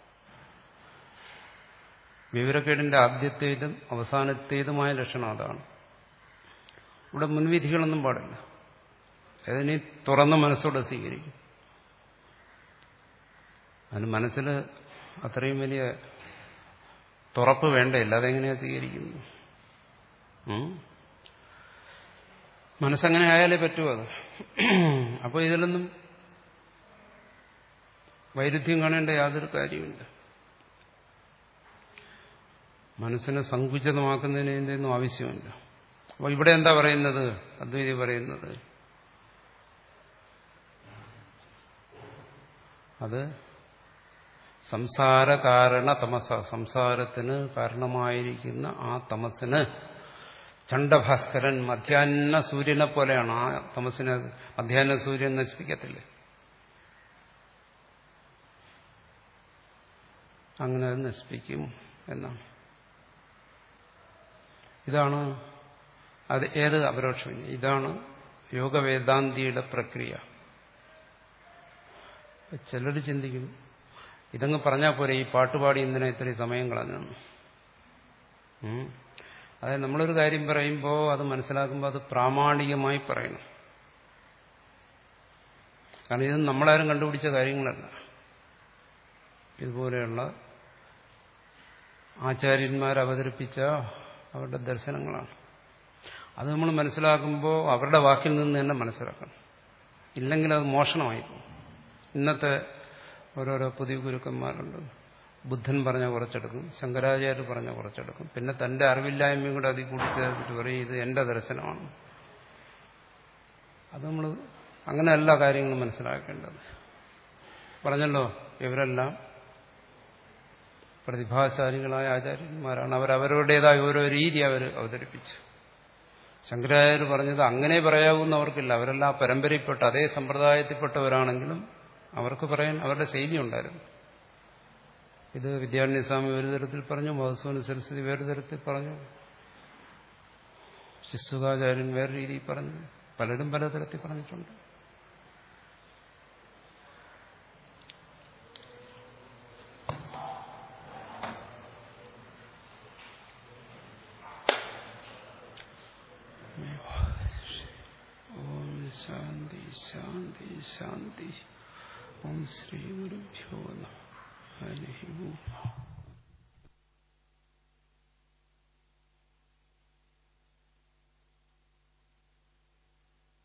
[SPEAKER 1] വിവരക്കേടിന്റെ ആദ്യത്തേതും അവസാനത്തേതുമായ ലക്ഷണം അതാണ്. ഇവിടെ മുൻവിധികളൊന്നും പാടില്ല. അതിനെ തുറന്ന മനസ്സോടെ സ്വീകരിക്കും. അതിന് മനസ്സിൽ അത്രയും വലിയ തുറപ്പ് വേണ്ടയില്ല. അതെങ്ങനെയാ സ്വീകരിക്കുന്നു? മനസ്സങ്ങനെ ആയാലേ പറ്റുമോ അത്? അപ്പോൾ ഇതിലൊന്നും വൈരുദ്ധ്യം കാണേണ്ട യാതൊരു കാര്യമില്ല. മനസ്സിനെ സങ്കുചിതമാക്കുന്നതിന് എന്തെന്നും ആവശ്യമില്ല. അപ്പോൾ ഇവിടെ എന്താ പറയുന്നത്? അദ്വൈതി പറയുന്നത് അത് സംസാര കാരണ തമസ, സംസാരത്തിന് കാരണമായിരിക്കുന്ന ആ തമസിന് ചണ്ഡഭാസ്കരൻ മധ്യാഹ്ന സൂര്യനെ പോലെയാണ്. ആ തമസിനെ മധ്യാഹ്ന സൂര്യൻ നശിപ്പിക്കത്തില്ലേ? അങ്ങനെ അത് നശിപ്പിക്കും. എന്നാണ്. ഇതാണ് അത് ഏത് അപരോക്ഷം? ഇതാണ് യോഗവേദാന്തിയുടെ പ്രക്രിയ. ചിലർ ചിന്തിക്കും ഇതങ്ങ് പറഞ്ഞാൽ പോരെ, ഈ പാട്ടുപാടി എന്തിനാ ഇത്രയും സമയം കളഞ്ഞു. അതായത് നമ്മളൊരു കാര്യം പറയുമ്പോൾ അത് മനസ്സിലാക്കുമ്പോൾ അത് പ്രാമാണികമായി പറയണം. കാരണം ഇത് നമ്മളാരും കണ്ടുപിടിച്ച കാര്യങ്ങളല്ല. ഇതുപോലെയുള്ള ആചാര്യന്മാർ അവതരിപ്പിച്ച അവരുടെ ദർശനങ്ങളാണ്. അത് നമ്മൾ മനസ്സിലാക്കുമ്പോൾ അവരുടെ വാക്കിൽ നിന്ന് തന്നെ മനസ്സിലാക്കണം. ഇല്ലെങ്കിൽ അത് മോഷണമായി പോകും. ഇന്നത്തെ ഓരോരോ പുതിയ ഗുരുക്കന്മാരുണ്ട്. ബുദ്ധൻ പറഞ്ഞ കുറച്ചെടുക്കും, ശങ്കരാചാര്യർ പറഞ്ഞ കുറച്ചെടുക്കും, പിന്നെ തന്റെ അറിവില്ലായ്മയും കൂടെ അതിൽ കൂട്ടിച്ചേർത്തിട്ട് പറയും ഇത് എന്റെ ദർശനമാണ്. അത് നമ്മൾ അങ്ങനെയല്ല കാര്യങ്ങൾ മനസ്സിലാക്കേണ്ടത്. പറഞ്ഞല്ലോ, ഇവരെല്ലാം പ്രതിഭാശാലികളായ ആചാര്യന്മാരാണ്. അവരവരുടേതായ ഓരോ രീതി അവർ അവതരിപ്പിച്ചു. ശങ്കരാചാര്യർ പറഞ്ഞത് അങ്ങനെ പറയാവൂന്ന് അവർക്കില്ല. അവരെല്ലാം പരമ്പരയിൽപ്പെട്ട അതേ സമ്പ്രദായത്തിൽപ്പെട്ടവരാണെങ്കിലും അവർക്ക് പറയാൻ അവരുടെ ശൈലി ഉണ്ടായിരുന്നു. ഇത് വിദ്യാരണ്യസ്വാമി ഒരു തരത്തിൽ പറഞ്ഞു, മധുസൂദന സരസ്വതി വേറെ തരത്തിൽ പറഞ്ഞു, ശിശുകാചാര്യൻ വേറെ രീതിയിൽ പറഞ്ഞു, പലരും പലതരത്തിൽ പറഞ്ഞിട്ടുണ്ട്. ഓം ശാന്തി ശാന്തി ശാന്തി. ഓം ശ്രീ ഗുരുഭ്യോ നമഃ. ഹരി ഓം.